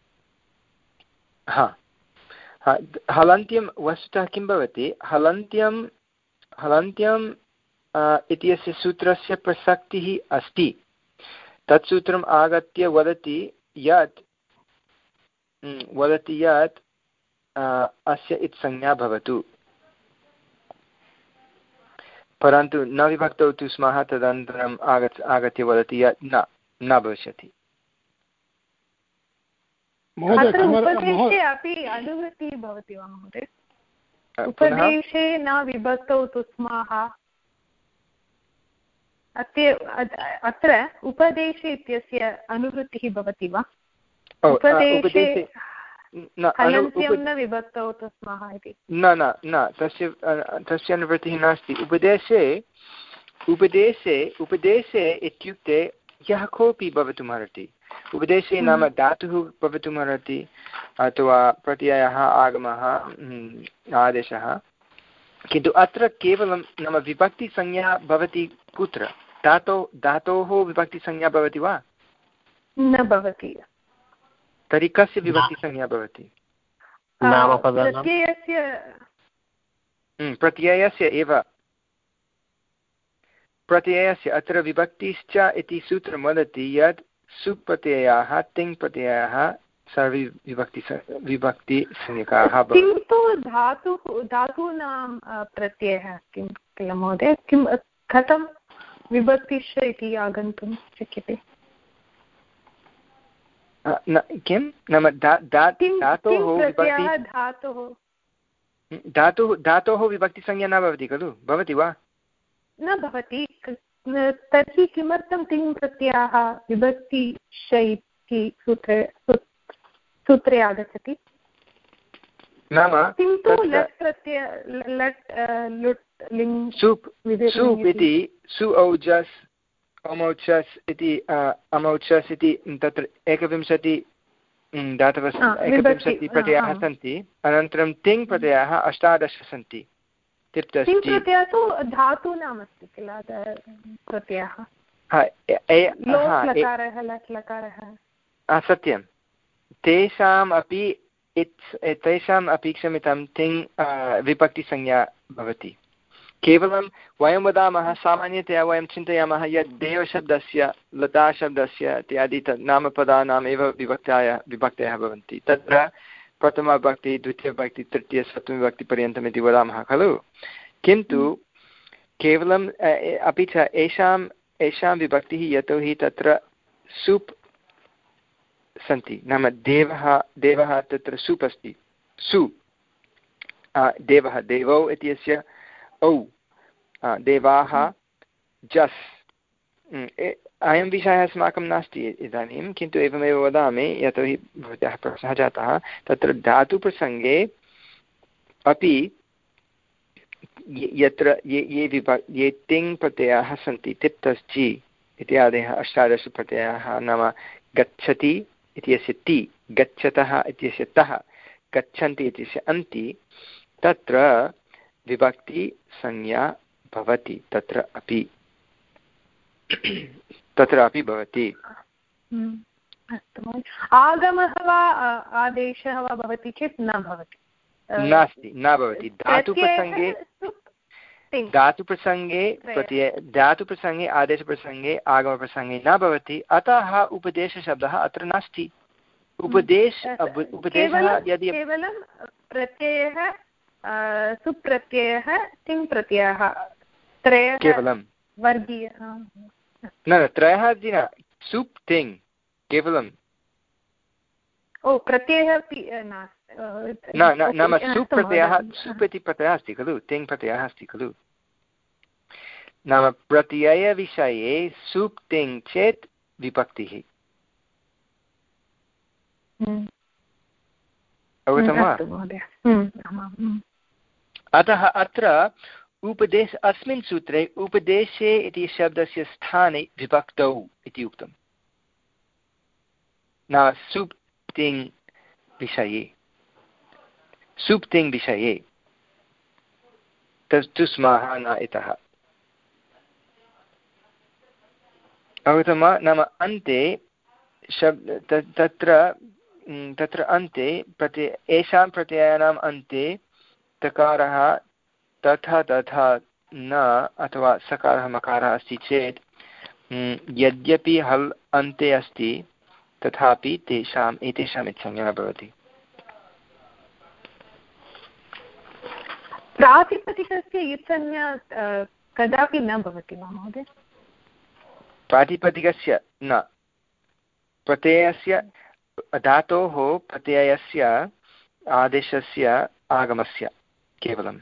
हा हलन्त्यं वस्तुतः किं भवति हलन्त्यं हलन्त्यम् इत्यस्य सूत्रस्य प्रसक्तिः अस्ति। तत् सूत्रम् आगत्य वदति यत् वदति यत् अस्य इत्संज्ञा भवतु परन्तु न विभक्तौ तु स्मः तदनन्तरम् आगत् आगत्य वदति यत् न न भविष्यति। उपदेशे अपि अनुवृत्तिः भवति वा महोदय? उपदेशे न विभक्तौ तु स्मः अत्र उपदेशे इत्यस्य अनुवृत्तिः भवति वा? उपदेशे हलन्त्यं न विभक्तौ तु स्मः इति न न न तस्य तस्य अनुवृत्तिः नास्ति। उपदेशे उपदेशे उपदेशे इत्युक्ते यः कोऽपि भवितुमर्हति। उपदेशे नाम धातुः भवितुमर्हति अथवा प्रत्ययः आगमः आदेशः किन्तु अत्र केवलं नाम विभक्तिसंज्ञा भवति कुत्र? धातो धातोः विभक्तिसंज्ञा भवति वा? न भवति। तर्हि कस्य विभक्तिसंज्ञा भवति? प्रत्ययस्य प्रत्ययस्य एव प्रत्ययस्य। अत्र विभक्तिश्च इति सूत्रं वदति यत् सुप्रत्ययाः तिङ् प्रत्ययाः सर्वे विभक्ति विभक्तिसंज्ञकाः भवन्ति। किन्तु धातुः धातूनां प्रत्ययः किं किल महोदय? किं कथं विभक्तिश्च इति आगन्तुं शक्यते? किं नाम धातोः धातुः धातोः विभक्तिसंज्ञा न भवति खलु? भवति वा? न भवति। तर्हि किमर्थं तिङ् प्रत्ययः विभक्तिश्च इति सूत्रे सूत्रे आगच्छति? नाम किन्तु लट् प्रत्यय लट् लुट् लिङ् सूप् सूप् इति सु औजस् अमौचस् इति अमौचस् इति तत्र एकविंशति धातवः एकविंशति प्रत्ययाः सन्ति। अनन्तरं तिङ् प्रत्ययाः अष्टादश सन्ति। प्रत्ययः तु धातूनामस्ति किल प्रत्ययः? सत्यं तेषाम् अपि तेषाम् अपि क्षम्यतां तिङ् विभक्तिसंज्ञा भवति। केवलं वयं वदामः सामान्यतया वयं चिन्तयामः यत् देवशब्दस्य लताशब्दस्य इत्यादि तत् नामपदानाम् एव विभक्ताय विभक्तयः भवन्ति। तत्र प्रथमविभक्ति द्वितीयविभक्ति तृतीय सप्तमविभक्तिपर्यन्तम् इति वदामः खलु? किन्तु केवलं अपि च एषाम् एषां विभक्तिः यतोहि तत्र सुप् सन्ति नाम देवः देवः तत्र सुप् अस्ति। सु देवः देवौ इत्यस्य औ देवाः जस् अयं विषयः अस्माकं नास्ति इदानीं किन्तु एवमेव वदामि यतोहि भवत्याः प्रश्नः जातः। तत्र धातुप्रसङ्गे अपि यत्र ये ये विभक् ये तिङ् प्रत्ययाः सन्ति तिप्तश्चि इत्यादयः अष्टादश प्रत्ययाः नाम गच्छति इत्यस्य ति गच्छतः इत्यस्य तः गच्छन्ति इत्यस्य अन्ति तत्र विभक्तिसंज्ञा भवति। तत्र अपि तत्र अपि भवति। अस्तु, आगमः वा आदेशः वा भवति चेत् न भवति, नास्ति, न भवति। धातुप्रसङ्गे धातुप्रसङ्गे प्रत्यय धातुप्रसङ्गे आदेशप्रसङ्गे आगमप्रसङ्गे न भवति, अतः उपदेशशब्दः अत्र नास्ति। उपदेश उपदेशः यदि केवलं प्रत्ययः सुप्रत्ययः तिङ् प्रत्ययः त्रयः केवलं वर्गीय न त्रयः इति न, सुप् तिङ् केवलं। ओ प्रत्ययः अपि न न नाम सुप् प्रत्ययः, सुप् इति प्रत्ययः अस्ति खलु, तिङ् प्रत्ययः अस्ति खलु। नाम प्रत्ययविषये सुप् तिङ् चेत् विभक्तिः। अवगतं वा? अतः अत्र उपदेश अस्मिन् सूत्रे उपदेशे इति शब्दस्य स्थाने विभक्तौ इति उक्तम्। न सुप् तिङ् विषये, सुप् तिङ् विषये तस्तु स्मः न इतः। अवगतं वा? नाम अन्ते शब्द तत्र तत्र अन्ते प्रत्यय येषां प्रत्ययानाम् अन्ते तकारः तथा तथा न अथवा सकारः मकारः अस्ति चेत् यद्यपि हल् अन्ते अस्ति तथापि तेषाम् एतेषाम् इत्संज्ञा भवति। प्रातिपदिकस्य इत्संज्ञा कदापि न भवति वा महोदय? प्रातिपदिकस्य न, प्रत्ययस्य धातोः प्रत्ययस्य आदेशस्य आगमस्य केवलं।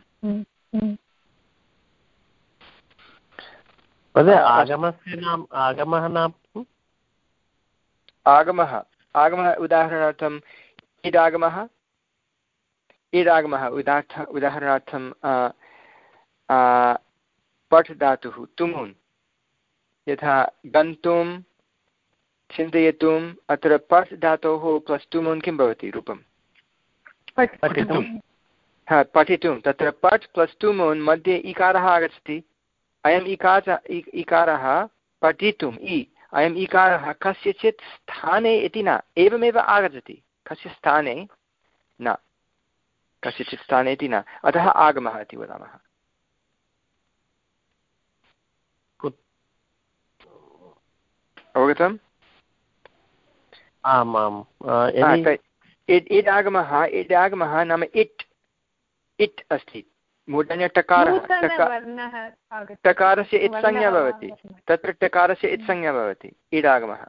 आगमस्य नाम आगमः नाम आगमः आगमः उदाहरणार्थम् इडागमः इडागमः उदाहरणार्थम् उदाहरणार्थं पठ् धातुः तुमुन्, यथा गन्तुं चिन्तयितुम्, अत्र पठ् धातोः प्लस् तुमुन् किं भवति रूपं? पठितुं। हा, पठितुं। तत्र पठ् प्लस् तुमुन् मध्ये इकारः आगच्छति। अयम् इकार इकारः पठितुम् इ, अयम् इकारः कस्यचित् स्थाने इति न, एवमेव आगच्छति, कस्य स्थाने न, कस्यचित् स्थाने इति न, अतः आगमः इति वदामः। अवगतम्? आम् आम्। इडागमः इडागमः नाम इट् इट् अस्ति, मूर्धन्यटकारः, टकारस्य इत्संज्ञा भवति, तत्र टकारस्य इत्संज्ञा भवति इडागमः।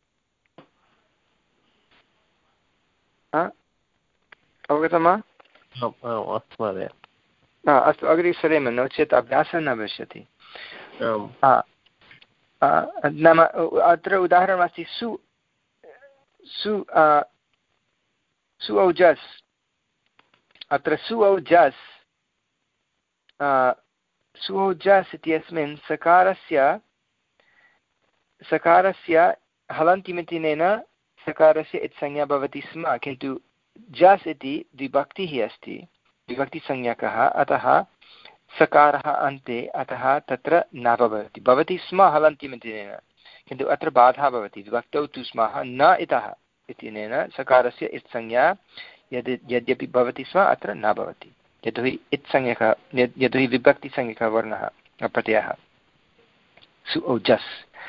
अवगतं वा? अस्तु महोदय। अस्तु, अग्रे सरेम, नो चेत् अभ्यासः न भविष्यति। नाम अत्र उदाहरणमस्ति सु सु सु औजस्। अत्र सु औजस् सु औजस् इत्यस्मिन् सकारस्य सकारस्य हलन्तिमितिनेन सकारस्य इत्संज्ञा भवति स्म, किन्तु जस् इति विभक्तिः अस्ति, विभक्तिसंज्ञकः, अतः सकारः अन्ते, अतः तत्र न भवति भवति स्म हलन्तिमितिनेन, किन्तु अत्र बाधा भवति, विभक्तौ तु स्मः न इतः इत्यनेन सकारस्य इत्संज्ञा यद् यद्यपि भवति स्म अत्र न भवति, यतोहि इत्संज्ञकः यतोहि विभक्तिसंज्ञकः वर्णः प्रत्ययः सु औजस्।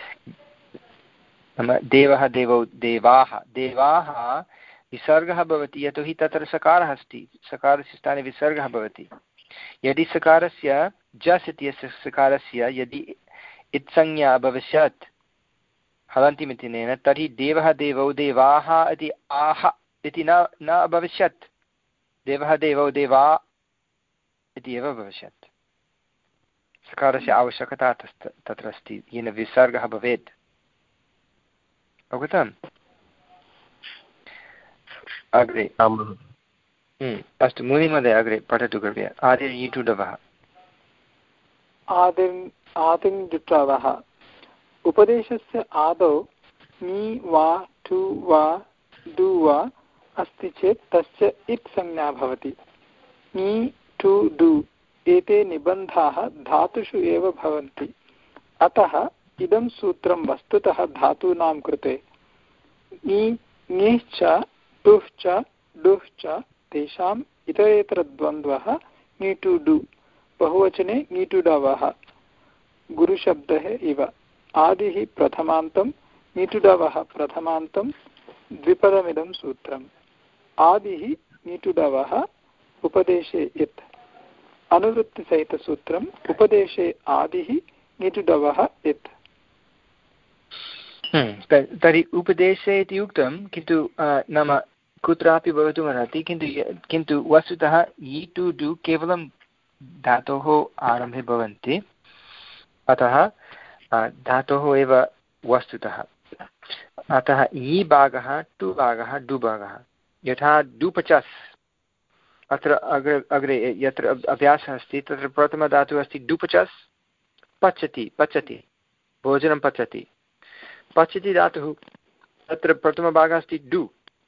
नाम देवः देवौ देवाः देवाः विसर्गः भवति, यतोहि तत्र सकारः अस्ति, सकारस्य स्थाने विसर्गः भवति। यदि सकारस्य जस् इत्यस्य सकारस्य यदि इत्संज्ञा भविष्यत् हलन्तिमितिनेन, तर्हि देवः देवौ देवाः इति आह इति न न अभविष्यत्, देवः देवौ देवा इति एव भविष्यत्। सकारस्य आवश्यकता तत्र अस्ति, येन विसर्गः भवेत्। अवगतम्? अग्रे अस्तु, मुनिमहोदय अग्रे पठतु कृपया। आदिर् ईटुडवः आदिर् आदिर् उपदेशस्य आदौ नि वा टु वा डु वा अस्ति चेत् तस्य इत् संज्ञा भवति। नि टु डु एते निबन्धाः धातुषु एव भवन्ति, अतः इदं सूत्रं वस्तुतः धातूनां कृते ङिश्च टुश्च डुश्च तेषाम् इतरेतरद्वन्द्वः ङिटु डु बहुवचने ङिटुडवः गुरुशब्दः इव आदिः प्रथमान्तं ङिटुडवः प्रथमान्तं द्विपदमिदं सूत्रम् आदिः ङिटुडवः उपदेशे इत् अनुवृत्तिसहितसूत्रम् उपदेशे आदिः ङिटुडवः इत्। तर्हि उपदेशे इति उक्तं किन्तु नाम कुत्रापि भवितुमर्हति किन्तु किन्तु वस्तुतः इ टु डु केवलं धातोः आरम्भे भवन्ति अतः धातोः एव वस्तुतः अतः इ भागः टु भागः डु भागः यथा डुपचस् अत्र अग्रे अग्रे यत्र अभ्यासः अस्ति तत्र प्रथमधातुः अस्ति डुपचस् पचति पचति भोजनं पचति पचति धातुः तत्र प्रथमभागः अस्ति डु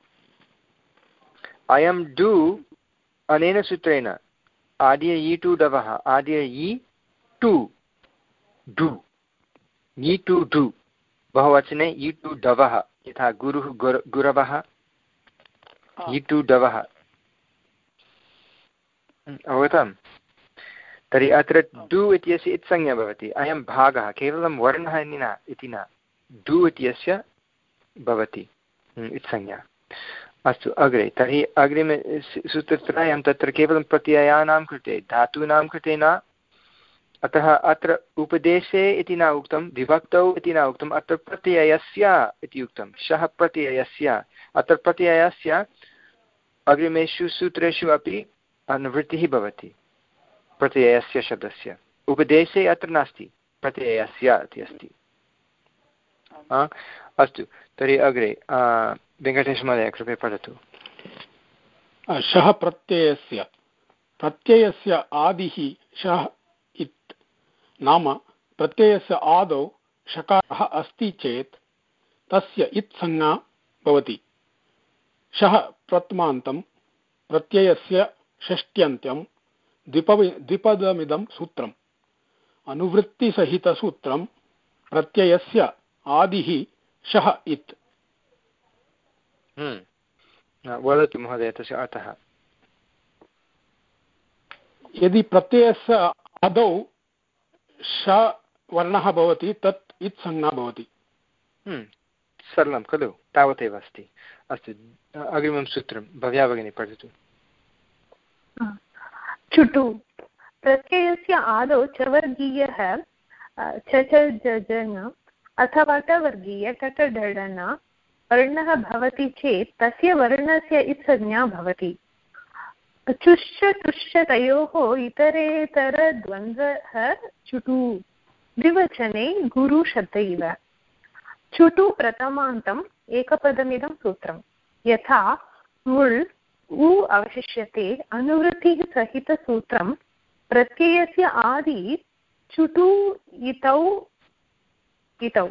अयं डु अनेन सूत्रेण आद्य इ टु डवः आद्य इ टु डु इ टु डु बहुवचने इ टु डवः यथा गुरुः गुर गुरवः इ टु डवः अवगतम्। तर्हि अत्र डु इत्यस्य इत्संज्ञा भवति अयं भागः केवलं वर्णः इति न डु इत्यस्य भवति इत्संज्ञा। अस्तु अग्रे तर्हि अग्रिमे सूत्रत्रयं तत्र केवलं प्रत्ययानां कृते धातूनां कृते न अतः अत्र उपदेशे इति न उक्तं विभक्तौ इति न उक्तम् अत्र प्रत्ययस्य इति उक्तं शः प्रत्ययस्य अत्र प्रत्ययस्य अग्रिमेषु सूत्रेषु अपि अनुवृत्तिः भवति प्रत्ययस्य शब्दस्य उपदेशे अत्र नास्ति प्रत्ययस्य इति अस्ति। अस्तु तर्हि अग्रे वेङ्कटेशमहोदय कृपया पठतु। शः प्रत्ययस्य प्रत्ययस्य आदिः शः इत् नाम प्रत्ययस्य आदौ षकारः अस्ति चेत् तस्य इत् संज्ञा भवति। शः प्रथमान्तं प्रत्ययस्य षष्ट्यन्त्यं द्विपवि द्विपदमिदं सूत्रम् अनुवृत्तिसहितसूत्रं प्रत्ययस्य आदिः शः इत्। वदतु महोदय तस्य अर्थः। यदि प्रत्ययस्य आदौ श वर्णः भवति तत् इत् संज्ञा भवति। सरलं खलु तावदेव अस्ति। अस्तु अग्रिमं सूत्रं भव्या भगिनी पठतु। चुटु प्रत्ययस्य आदौ चवर्गीयः च च जन अथवा टवर्गीय टटडडन वर्णः भवति चेत् तस्य वर्णस्य इत्संज्ञा भवति। चुश्च तुश्च तयोः इतरेतरद्वन्द्वः चुटु द्विवचने गुरुशब्द इव। चुटु प्रथमान्तम् एकपदमिदं सूत्रं यथा मुळ् उ अवशिष्यते अनुवृत्तिः सहितसूत्रं प्रत्ययस्य आदि चुटु इतौ इतौ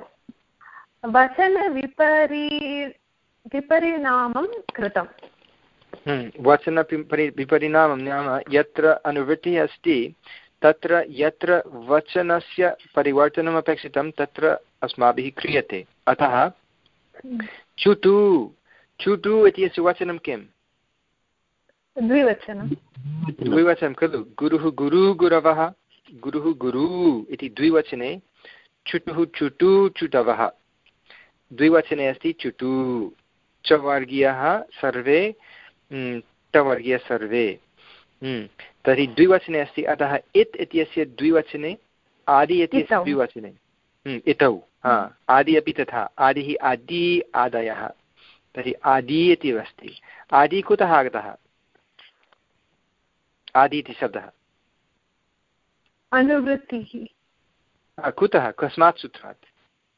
वचनविपरि विपरिणामं कृतम्। वचन विपरिणामं नाम यत्र अनुवृत्तिः अस्ति तत्र यत्र वचनस्य परिवर्तनम् अपेक्षितं तत्र अस्माभिः क्रियते। अतः चुटु चुटु इत्यस्य वचनं किम्? द्विवचनं द्विवचनं खलु गुरुः गुरु गुरवः गुरुः गुरु इति द्विवचने चुटुः चुटु चुटवः द्विवचने अस्ति चुटु चवर्गीयः सर्वे टवर्गीय सर्वे तर्हि द्विवचने अस्ति अतः इत् इत्यस्य द्विवचने आदि इत्यस्य द्विवचने इतौ हा आदि अपि तथा आदिः आदि आदयः तर्हि आदि इति अस्ति। आदि कुतः आगतः? आदि इति शब्दः अनुवृत्तिः कुतः कस्मात् सूत्रात्?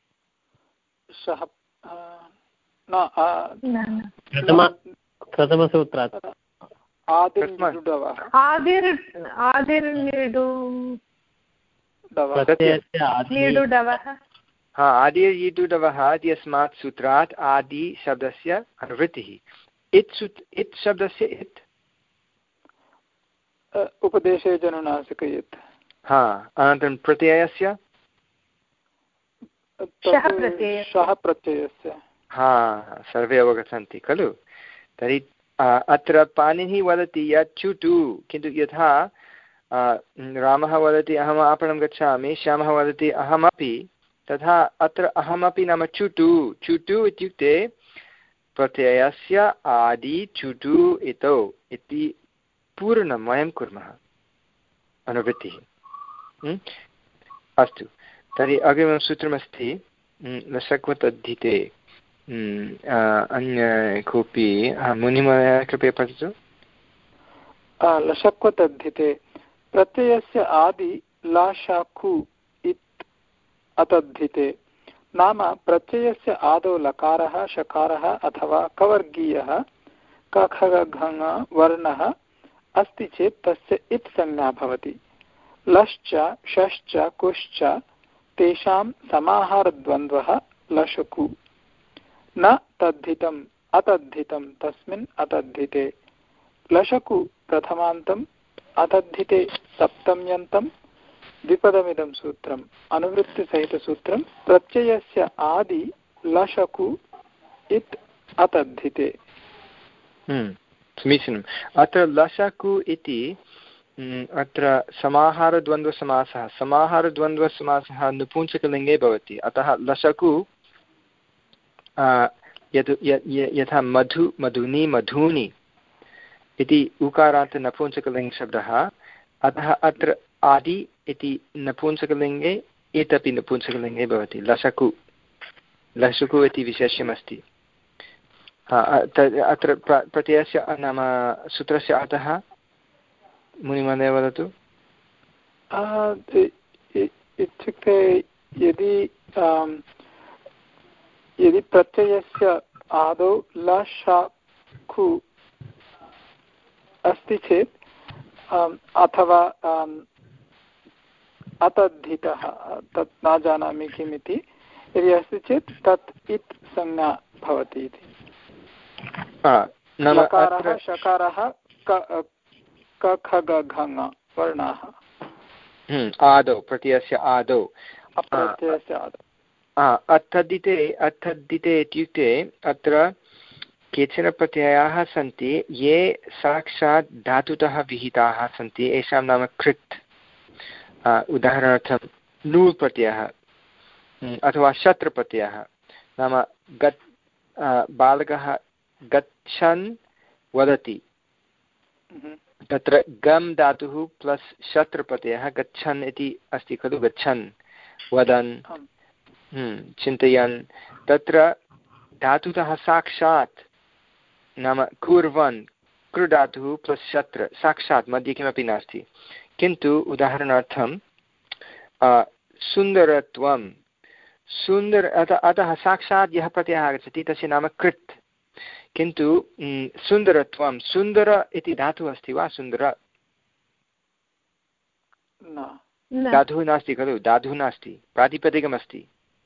प्रथमसूत्रात् हा आदिर्यिडुडवः इत्यस्मात् सूत्रात् आदि शब्दस्य अनुवृत्तिः। इत् सूत् इत् शब्दस्य इत् उपदेशे जनुनासिक इत्। हा अनन्तरं प्रत्ययस्य शः प्रत्ययस्य हा सर्वे अवगच्छन्ति खलु। तर्हि अत्र पाणिनिः वदति यत् चुटु, किन्तु यथा रामः वदति अहम् आपणं गच्छामि, श्यामः वदति अहमपि, तथा अत्र अहमपि नाम चुटु। चुटु इत्युक्ते प्रत्ययस्य आदि चुटु इतौ इति पूर्णं वयं कुर्मः अनुवृत्तिः। अस्तु, तर्हि अग्रिमं सूत्रमस्ति लशक्वतद्धिते। अन्य कोऽपि मुनिमहोदय कृपया पठतु। लशक्वतद्धिते प्रत्ययस्य आदि लाशाकु इत् अतद्धिते, नाम प्रत्ययस्य आदौ लकारः शकारः अथवा कवर्गीयः कखगघङ वर्णः अस्ति चेत् तस्य इत् संज्ञा भवति। लश्च शश्च कुश्च तेषां समाहारद्वन्द्वः लशकु। न तद्धितम् अतद्धितं तस्मिन् अतद्धिते। लशकु प्रथमान्तम् अतद्धिते सप्तम्यन्तं द्विपदमिदं सूत्रम् अनुवृत्तिसहितसूत्रं प्रत्ययस्य आदि लशकु इत् अतद्धिते। समीचीनम्। अत्र लशकु इति अत्र समाहारद्वन्द्वसमासः समाहारद्वन्द्वसमासः नपुंसकलिङ्गे भवति, अतः लशकु यत् यथा मधु मधुनि मधूनि इति उकारान्त नपुंसकलिङ्गशब्दः, अतः अत्र आदि इति नपुंसकलिङ्गे एतपि नपुंसकलिङ्गे भवति लशकु। लशकु इति विशेष्यमस्ति। अत्र प्रत्ययस्य नाम सूत्रस्य अर्थः मुनिमहोदय वदतु। इत्युक्ते यदि यदि प्रत्ययस्य आदौ लशकु अस्ति चेत् अथवा अतद्धितः तत् न जानामि किमिति, यदि अस्ति चेत् तत् इत् संज्ञा भवति इति। लकारः शकारः कखगघङ वर्णाः आदौ प्रत्ययस्य आदौ प्रत्ययस्य आदौ अर्थद्धिते अर्थद्धिते इत्युक्ते अत्र केचन प्रत्ययाः सन्ति ये साक्षात् धातुतः विहिताः सन्ति, येषां नाम कृत्। उदाहरणार्थं नूल् प्रत्ययः अथवा शत्र प्रत्ययः, नाम गत् बालकः गच्छन् वदति, तत्र गम् धातुः प्लस् शत्र प्रत्ययः गच्छन् इति अस्ति खलु। गच्छन् वदन् चिन्तयन्, तत्र धातुतः साक्षात् नाम कुर्वन् कृ धातुः प्लस् शत्र साक्षात् मध्ये किमपि नास्ति। किन्तु उदाहरणार्थं सुन्दरत्वं सुन्दर अतः अतः साक्षात् यः प्रत्ययः आगच्छति तस्य नाम कृत्। किन्तु सुन्दरत्वं सुन्दर इति धातुः अस्ति वा? सुन्दर धातुः नास्ति खलु, धातुः नास्ति, प्रातिपदिकमस्ति।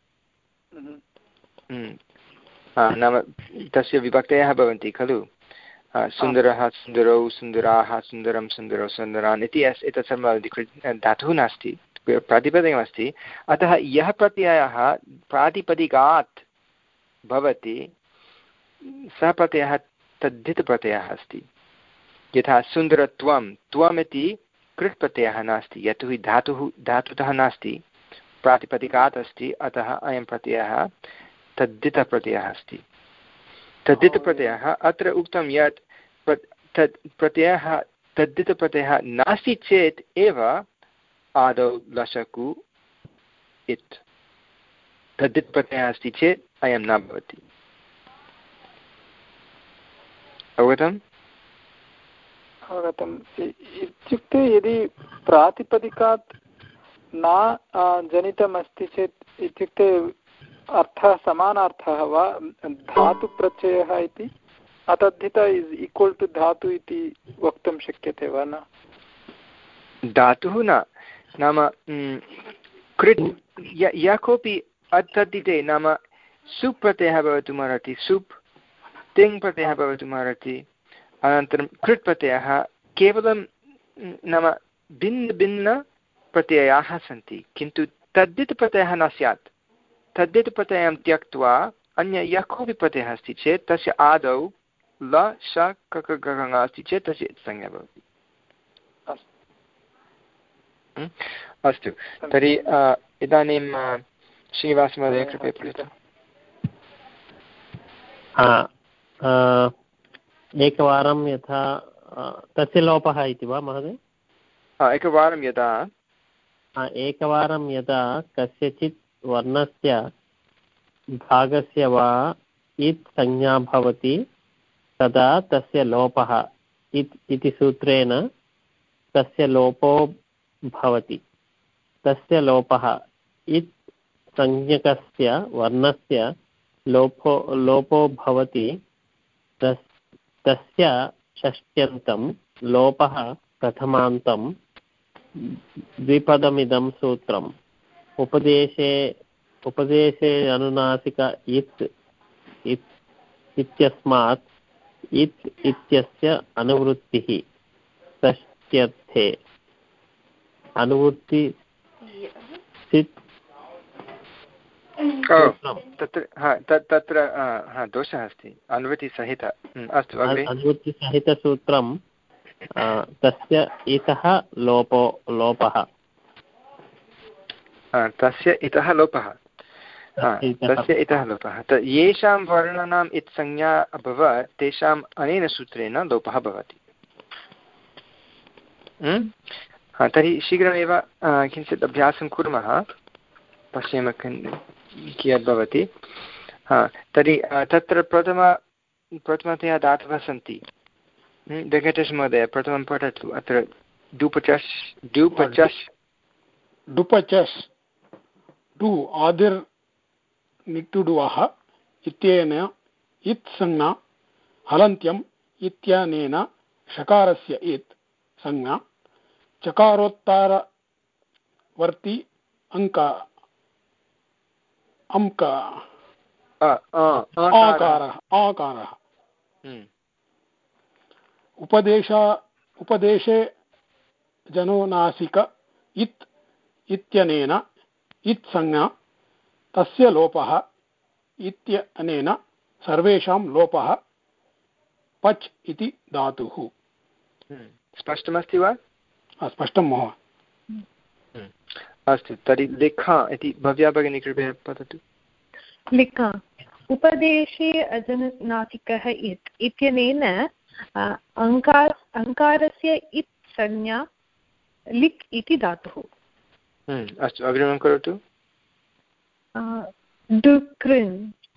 नाम तस्य विभक्तयः भवन्ति खलु, सुन्दरः सुन्दरौ सुन्दराः सुन्दरं सुन्दरौ सुन्दरान् इति एतत् सर्वं धातुः नास्ति, प्रातिपदिकमस्ति। अतः यः प्रत्ययः प्रातिपदिकात् भवति सः प्रत्ययः तद्धित् प्रत्ययः अस्ति। यथा सुन्दरत्वं, त्वम् इति कृत् प्रत्ययः नास्ति, यतोहि धातुः धातुतः नास्ति, प्रातिपदिकात् अस्ति, अतः अयं प्रत्ययः तद्धितः प्रत्ययः अस्ति। तद्धित् प्रत्ययः अत्र उक्तं यत् तद् प्रत्ययः तद्धित् प्रत्ययः नास्ति चेत् एव आदौ लशकु इत्, तद्धित् प्रत्ययः अस्ति चेत् अयं न भवति। अवगतम्? अवगतम्। इत्युक्ते यदि प्रातिपदिकात् न जनितमस्ति चेत् इत्युक्ते अर्थः समानार्थः वा? धातुप्रत्ययः इति अतद्धित इस् इक्वल् टु धातु इति वक्तुं शक्यते वा? न, धातुः न, नाम कृत् यः कोऽपि अतद्धिते नाम सुप् प्रत्ययः भवितुम् अर्हति, सुप् तिङ् प्रत्ययः भवितुम् अर्हति, अनन्तरं कृत् प्रत्ययः, केवलं नाम भिन्नभिन्नप्रत्ययाः सन्ति, किन्तु तद्धित् प्रत्ययः न स्यात्। तद्धित् प्रत्ययं त्यक्त्वा अन्य यः कोऽपि प्रत्ययः अस्ति चेत् तस्य आदौ ल श क क ग ङ अस्ति चेत् तस्य संज्ञा भवति। अस्तु, तर्हि इदानीं श्रीनिवासमहोदय कृपया पठतु। एकवारं यथा तस्य लोपः इति वा महोदय? एकवारं यदा एकवारं यदा कस्यचित् वर्णस्य भागस्य वा इत् संज्ञा भवति तदा तस्य लोपः इत् इति सूत्रेण तस्य लोपो भवति। तस्य लोपः इत् संज्ञकस्य वर्णस्य लोपो लोपो भवति। तस्य षष्ट्यन्तं लोपः प्रथमान्तं द्विपदमिदं सूत्रम्। उपदेशे उपदेशे अनुनासिक इत् इत्यस्मात् इत् इत्यस्य अनुवृत्तिः षष्ट्यर्थे। अनुवृत्ति सित् तत्र तत्र दोषः अस्ति, अनुवृत्तिसहित। अस्तु, अनुवृत्तिसहितसूत्रं तस्य इतः लोपो लोपः तस्य इतः लोपः तस्य इतः लोपः येषां वर्णानाम् इत् संज्ञा अभवत् तेषाम् अनेन सूत्रेण लोपः भवति। तर्हि शीघ्रमेव किञ्चित् अभ्यासं कुर्मः, पश्यामः कियत् भवति। तर्हि तत्र प्रथम प्रथमतया धातवः सन्ति। वेङ्कटेश महोदय प्रथमं पठतु। अत्र डुपचस् डुपचस् डुपचस् डु आदिर् निटुडुवः इत्येन इत् संज्ञा हलन्त्यम् इत्यनेन षकारस्य इत् संज्ञा चकारोत्तरवर्ती अङ्क अङ्क आकारः आकारः उपदेश उपदेशे जनोनासिक इत् इत्यनेन इत् संज्ञा तस्य लोपः इत्यनेन सर्वेषां लोपः पच् इति धातुः। स्पष्टमस्ति वा? स्पष्टं महोदय। अस्तु, तर्हि लिखा इति भव्या भगिनी कृपया पठतु। लिखा उपदेशे अजननासिकः इत् इत्यनेन अङ्कार अङ्कारस्य इत् संज्ञा लिक् इति धातुः। अस्तु, अग्रिमं करोतु। डुकृन्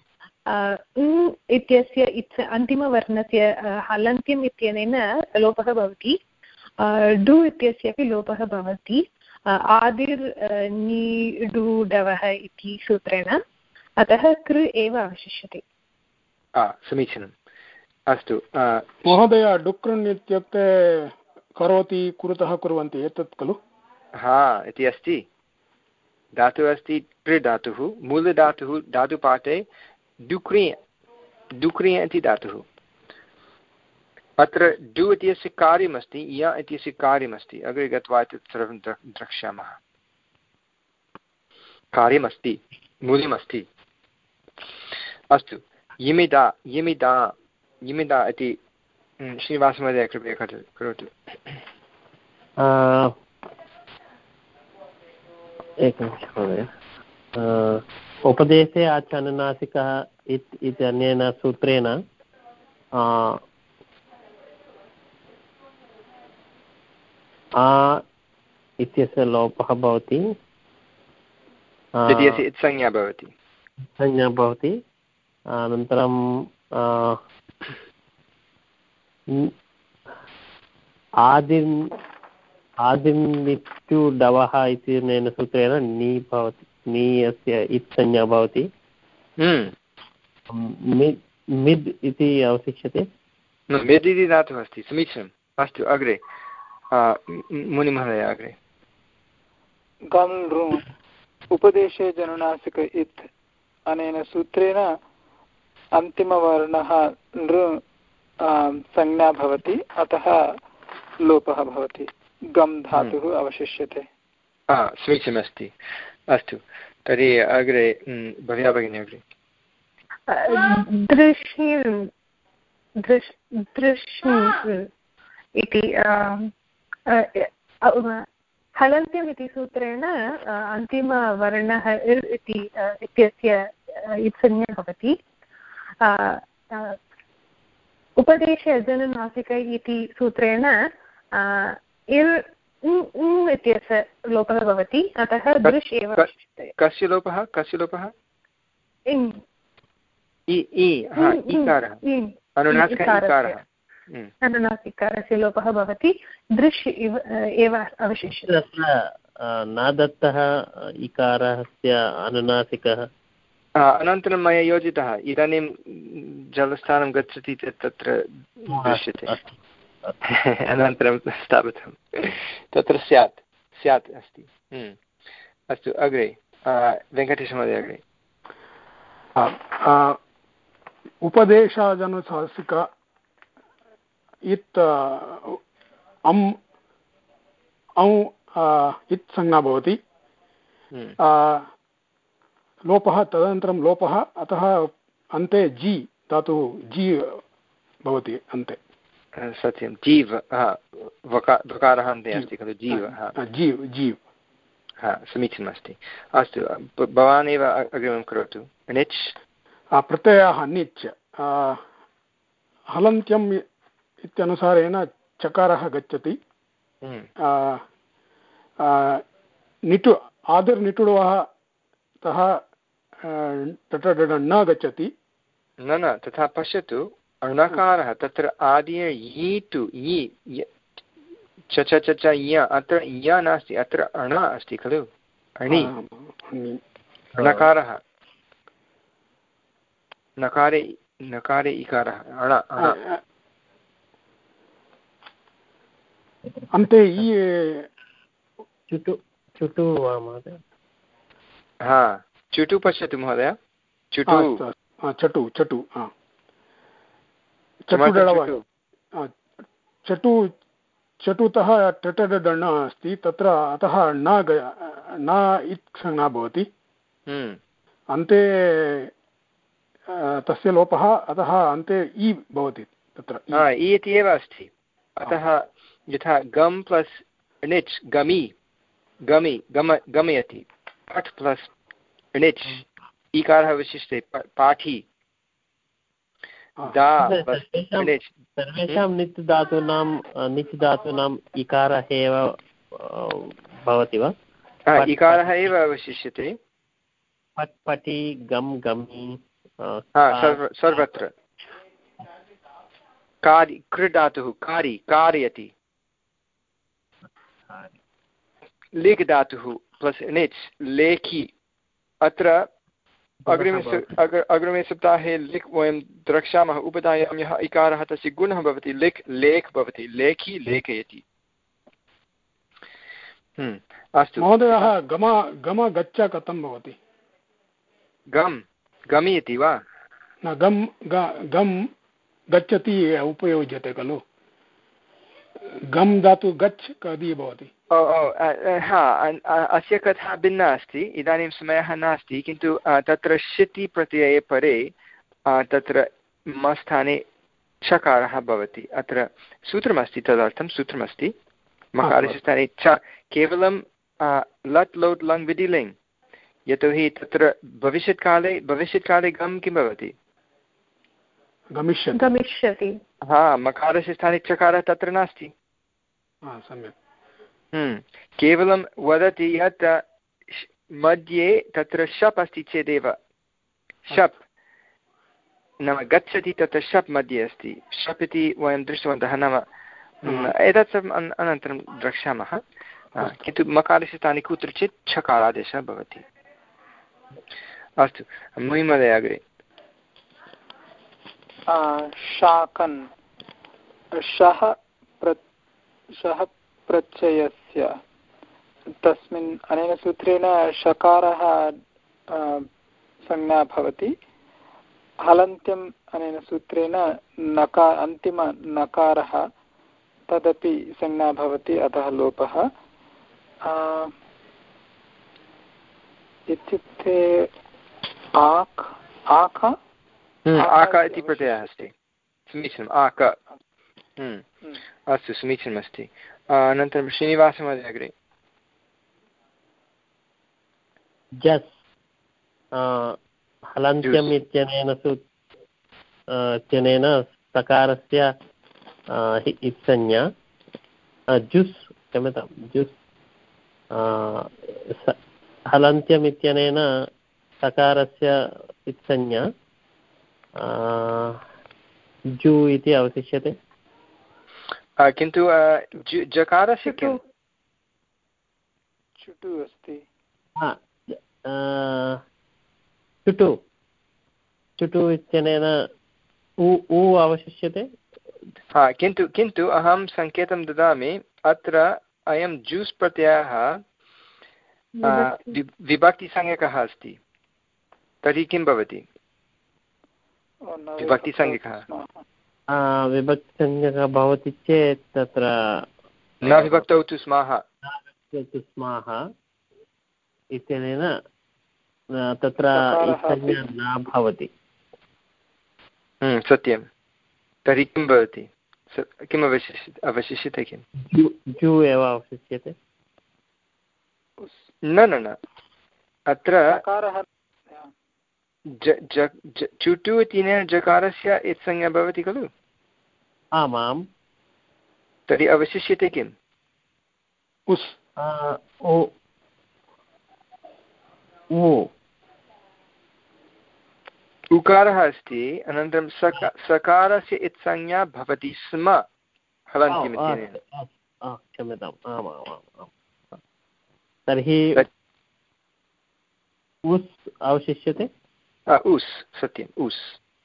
इत्यस्य इत् अन्तिमवर्णस्य हलन्त्यम् इत्यनेन लोपः भवति। डु इत्यस्य अपि लोपः भवति। आदिर् नीडुडवः इति सूत्रेण, अतः कृ एव अवशिष्यते। समीचीनम्। अस्तु महोदय, डुकृन् इत्युक्ते करोति कुरुतः कुर्वन्ति एतत् खलु? हा इति अस्ति। धातुः अस्ति कृ धातुः, मूलधातुः धातुपाठे डुक्रि डुक्रि इति धातुः। अत्र डु इत्यस्य कार्यमस्ति, य इत्यस्य कार्यमस्ति। अग्रे गत्वा एतत् सर्वं द्रक्ष्यामः। कार्यमस्ति, मूल्यमस्ति। अस्तु, यमिदा यमिदा यमिदा इति श्रीनिवासमहोदय कृपया करोतु। एकनिमिषं महोदय। उपदेशे आचानुनासिकः इत् इत्यनेन सूत्रेण आ इत्यस्य लोपः भवति। संज्ञा भवति संज्ञा भवति अनन्तरं आदिन् आदिन्निट्टु डवः इत्यनेन सूत्रेण नी भवति। नी अस्य इत् संज्ञा भवति। मिद् मिद् इति अवशिष्यते। मिद् इति धातुः अस्ति। समीचीनम्। अस्तु, अग्रे मुनिमहोदय अग्रे। गम् ऋ उपदेशे जनुनासिक इत् अनेन सूत्रेण अन्तिमवर्णः नृ संज्ञा भवति, अतः लोपः भवति। गम् धातुः अवशिष्यते। समीचीनमस्ति। अस्तु, तर्हि अग्रे भव्या भगिनी अग्रे। दृश्यं दृश् दृश्यम् इति हलन्त्यम् इति सूत्रेण अन्तिमवर्णः इर् इति इत्यस्य इत्संज्ञा भवति। उपदेशे अजनुनासिकै इति सूत्रेण इर् इत्यस्य लोपः भवति, अतः दृश् एव। कस्य लोपः कस्य लोपः? अनुनासिकारस्य लोपः भवति, दृश् एव अवशिष्यते। तत्र न दत्तः इकारस्य अनुनासिकः अनन्तरं मया योजितः, इदानीं जलस्थानं गच्छति चेत् तत्र दृश्यते, अनन्तरं स्थापितं तत्र स्यात् स्यात् अस्ति। अस्तु, अग्रे वेङ्कटेशमहोदय अग्रे। उपदेशादनुशासिक इत् अम् औ इत् संज्ञा भवति, लोपः तदनन्तरं लोपः, अतः अन्ते जी धातुः जी भवति अन्ते। सत्यं, जीव वकारः अन्ते अस्ति खलु, जीव जीव जीव हा समीचीनमस्ति। अस्तु, भवान् एव अग्रिमं करोतु। निच् प्रत्ययः निच् हलन्त्यम् इत्यनुसारेण चकारः गच्छति, निटु आदिर्निटुडवः तः न गच्छति। न न तथा पश्यतु, अणकारः तत्र आदिर् यीटु यि च च च च य, अत्र य नास्ति, अत्र अण अस्ति खलु, अणि नकारः, नकारे नकारे इकारः अण अण अन्ते चुटु चुटु वा महोदय? हा चुटु पश्यतु महोदय, चुटु चटु चटु चटु चटुतः टटडण अस्ति तत्र, अतः न न इत् संज्ञा भवति, अन्ते तस्य लोपः, अतः अन्ते इ भवति तत्र, इ इति एव अस्ति। अतः यथा गम् प्लस् णिच् गमि गमि गम गमयति, पठ् प्लस् णिच् इकारः विशिष्टे पाठी, सर्वेषां नित् धातूनां नित् धातूनाम् इकारः एव भवति वा? इकारः एव अवशिष्यते, पट् पठि गम् गमि सर्वत्र। कारि कृ धातुः कारि कारयति, लिग् धातुः प्लस् णिच् लेखि। अत्र अग्रिमे अग्रिमे सप्ताहे लिख् वयं द्रक्ष्यामः, उपधायां यः इकारः तस्य गुणः भवति लिख् लेख् भवति, लेखि लेखयति। अस्तु महोदयः, गम गम गच्छ कथं भवति? गम् गमयति वा? न गम् गम् गच्छति उपयुज्यते खलु, गम् धातु गच्छ कदी भवति? ओ ओ हा, अस्य कथा भिन्ना अस्ति, इदानीं समयः नास्ति, किन्तु तत्र शिति प्रत्यये परे तत्र मस्थाने चकारः भवति। अत्र सूत्रमस्ति, तदर्थं सूत्रमस्ति, मकारस्य स्थाने च, केवलं लट् लोट् लङ् विधिलिङ्, यतोहि तत्र भविष्यत्काले भविष्यत्काले गम् किं भवति? गमिष्यति। हा, मकारस्य स्थाने चकारः तत्र नास्ति। सम्यक्। केवलं वदति यत् मध्ये तत्र शप् अस्ति चेदेव, शप् नाम गच्छति तत्र शप् मध्ये अस्ति, शप् इति वयं दृष्टवन्तः, नाम एतत् सर्वम् अनन्तरं द्रक्ष्यामः, किन्तु मकारस्य स्थाने कुत्रचित् छकारादेशः भवति। अस्तु, महोदय अग्रे। शाकन् शः प्र शः प्रत्ययस्य, तस्मिन् अनेन सूत्रेण शकारः संज्ञा भवति, हलन्त्यम् अनेन सूत्रेण नकार अन्तिम नकारः तदपि संज्ञा भवति, अतः लोपः। इत्युक्ते आक् आख आक इति प्रत्ययः अस्ति। समीचीनम् आक। अस्तु समीचीनमस्ति। अनन्तरं श्रीनिवासमहोदय अग्रे। जस् हलन्त्यम् इत्यनेन सु इत्यनेन सकारस्य इत्संज्ञा जुस् क्षम्यतां जुस् हलन्त्यम् इत्यनेन सकारस्य इत्संज्ञा जु इति अवशिष्यते। किन्तु जकारस्य किं चुटु अस्ति। चुटु चुटु इत्यनेन उ उ अवशिष्यते। हा किन्तु किन्तु अहं सङ्केतं ददामि। अत्र अयं जूस् प्रत्ययः विभक्तिसंज्ञकः अस्ति। तर्हि किं भवति? विभक्तिसंज्ञकः विभक्तिसंज्ञकः भवति चेत् तत्र न विभक्तौ तु स्मः स्मः इत्यनेन तत्र संज्ञा न भवति। सत्यं। तर्हि किं भवति? किम् अवशिष्यते? अवशिष्यते किं? जु एव अवशिष्यते। न न न अत्र चुटु इत्यनेन जकारस्य इत्संज्ञा भवति खलु? आमां। तर्हि अवशिष्यते किम्? उस् ओ उकारः अस्ति अनन्तरं सका सकारस्य इत्संज्ञा भवति स्म हलन्त्यम् इत्यनेन। क्षम्यताम् आमामाम्। तर्हि उस् अवशिष्यते। उस् सत्यम् उस्।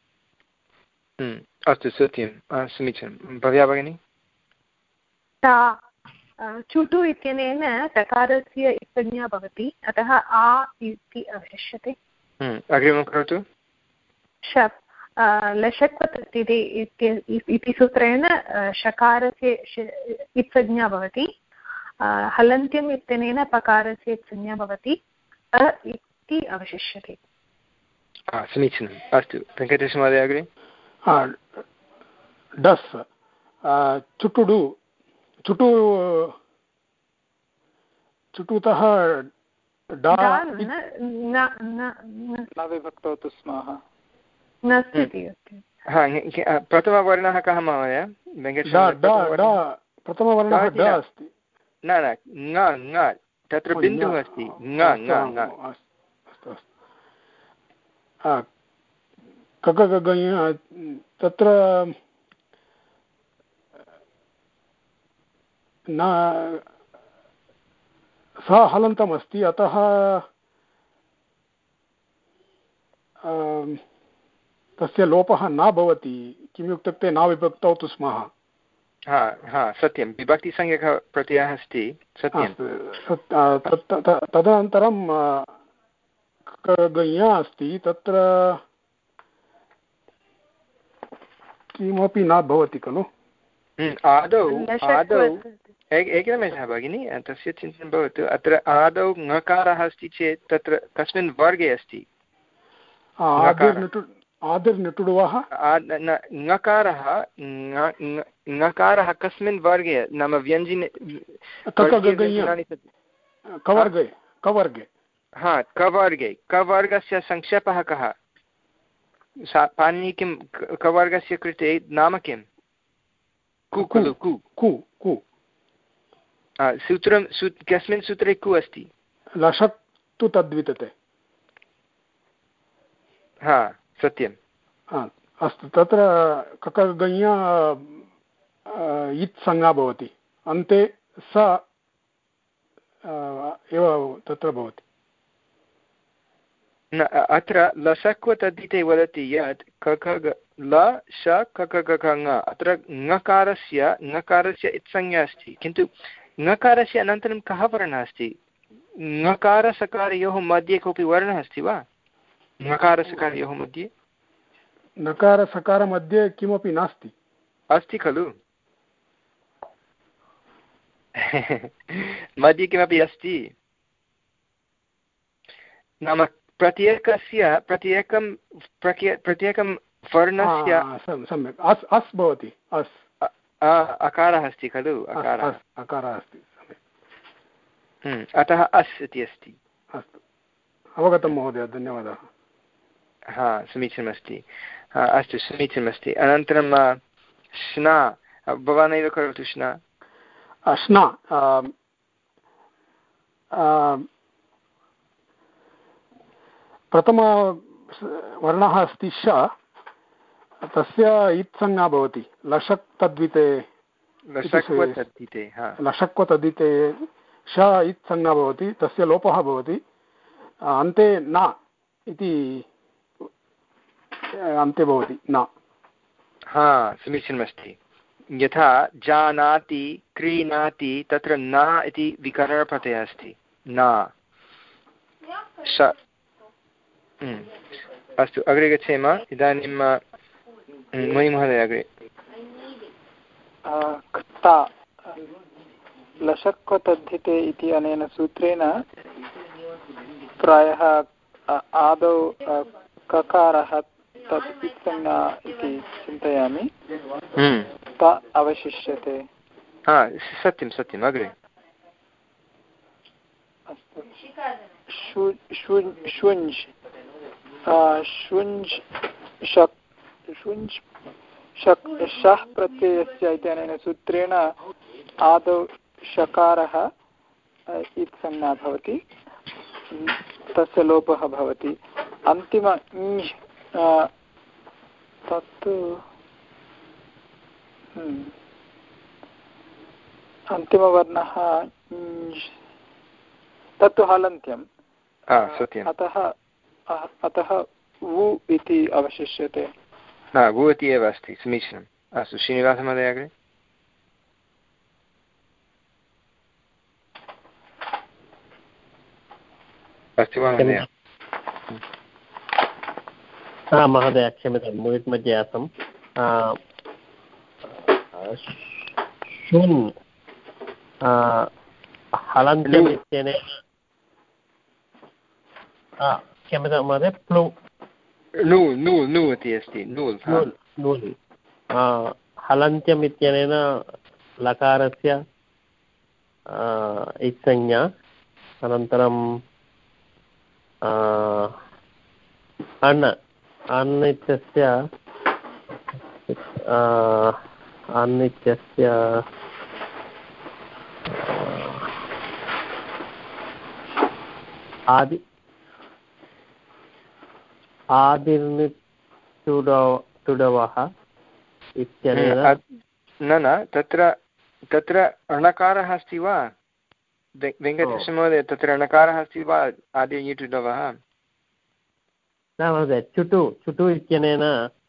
अस्तु सत्यं समीचीनं। भव्या भगिनी। चुटु इत्यनेन सकारस्य संज्ञा भवति अतः आ इति अवशिष्यते। अग्रिमं करोतु। शप् लषक्वतद्धिते इति सूत्रेण शकारस्य इत्संज्ञा भवति। हलन्त्यम् इत्यनेन पकारस्य इत्संज्ञा भवति अ इति अवशिष्यते। समीचीनम्। अस्तु वेङ्कटेशमहोदय अग्रे। डस् चुटुडु चुटु चुटुतः विभक्तौ तु स्मः। प्रथमवर्णः कः महोदय? प्रथमवर्णः ड अस्ति। न न ङ ङ तत्र बिन्दुः अस्ति। ङ ङ ककगगञ तत्र न सः हलन्तम् अस्ति अतः तस्य लोपः न भवति। किमित्युक्ते न विभक्तौ तु स्मः। हा हा सत्यं विभक्तिसंज्ञकः प्रत्ययः अस्ति। सत्यं। तदनन्तरं गञ्या अस्ति तत्र किमपि न भवति खलु। आदौ आदौ एकनिमेषः भगिनी तस्य चिन्तनं भवतु। अत्र आदौ ङकारः अस्ति चेत् तत्र कस्मिन् वर्गे अस्ति? आदिर्निटुडुवः ङकारः ङकारः कस्मिन् वर्गे नाम व्यञ्जने कवर्गे कवर्गे हा कवर्गे कवर्गस्य संक्षेपः कः? पाणिनि किं कवर्गस्य कृते नाम किं? कु खलु कु कु कु सूत्रं कस्मिन् सूत्रे कु अस्ति? लषक् तु तद्वितते। हा सत्यं। अस्तु तत्र ककगञ्या इत् संज्ञा भवति अन्ते स एव तत्र भवति। न अत्र लसक्व तद्धिते वदति यत् कक ल श कक ङ अत्र ङकारस्य ङकारस्य इत्संज्ञा अस्ति किन्तु ङकारस्य अनन्तरं कः वर्णः अस्ति? ङकारसकारयोः मध्ये कोऽपि वर्णः अस्ति वा? ङकारसकारयोः मध्ये नकारसकारमध्ये किमपि नास्ति। अस्ति खलु मध्ये किमपि अस्ति नाम प्रत्येकस्य प्रत्येकं प्रत्येकं वर्णस्य सम्यक् अस् अस् भवति अस् अकारः अस्ति खलु अकारः अकारः अस्ति सम्यक् अतः अस् इति अस्ति अस्तु अवगतं महोदय धन्यवादः हा समीचीनमस्ति अस्तु समीचीनमस्ति अनन्तरं श्ना भवान् एव करोतु श्ना श्ना प्रथमवर्णः अस्ति श तस्य इत्संज्ञा भवति लषक् तद्विते लषक्व तद्विते श इत्संज्ञा भवति तस्य लोपः भवति अन्ते न इति अन्ते भवति न हा समीचीनमस्ति यथा जानाति क्रीणाति तत्र न इति विकरणप्रत्ययः अस्ति न श अस्तु अग्रे गच्छेम इदानीं मणि महोदय अग्रे क्ता लषक्व तद्धिते इति अनेन सूत्रेण प्रायः आदौ ककारः तत् इत्संज्ञा इति चिन्तयामि ता अवशिष्यते हा सत्यं सत्यम् अग्रे अस्तु शुञ्ज् शुञ्ज् शक् शुञ्ज् शक् शः प्रत्ययस्य इत्यनेन सूत्रेण आदौ शकारः इत्संज्ञा भवति तस्य लोपः भवति अन्तिम तत्तु अन्तिमवर्णः तत्तु हलन्त्यम् अतः अतः वु इति अवशिष्यते हा वु इति एव अस्ति समीचीनम् अस्तु श्रीनिवासमहोदय अग्रे अस्ति वा महोदय हा महोदय क्षम्यतां म्यूट् मध्ये आसम् शुन् हलन्त्यम् इत्यनेन क्षम्यतां महोदय प्लु नूल् नूल् नू इति अस्ति नूल् नूल् नूल् हलन्त्यम् इत्यनेन लकारस्य इत्संज्ञा अनन्तरं अण् अन् इत्यस्य अन् इत्यस्य आदि आदिर्निटुडवः इत्यनेन न न तत्र तत्र अणकारः अस्ति वा वेङ्कटेशमहोदय तत्र अणकारः अस्ति वा आदिर्निटुडवः न महोदय चुटु चुटु इत्यनेन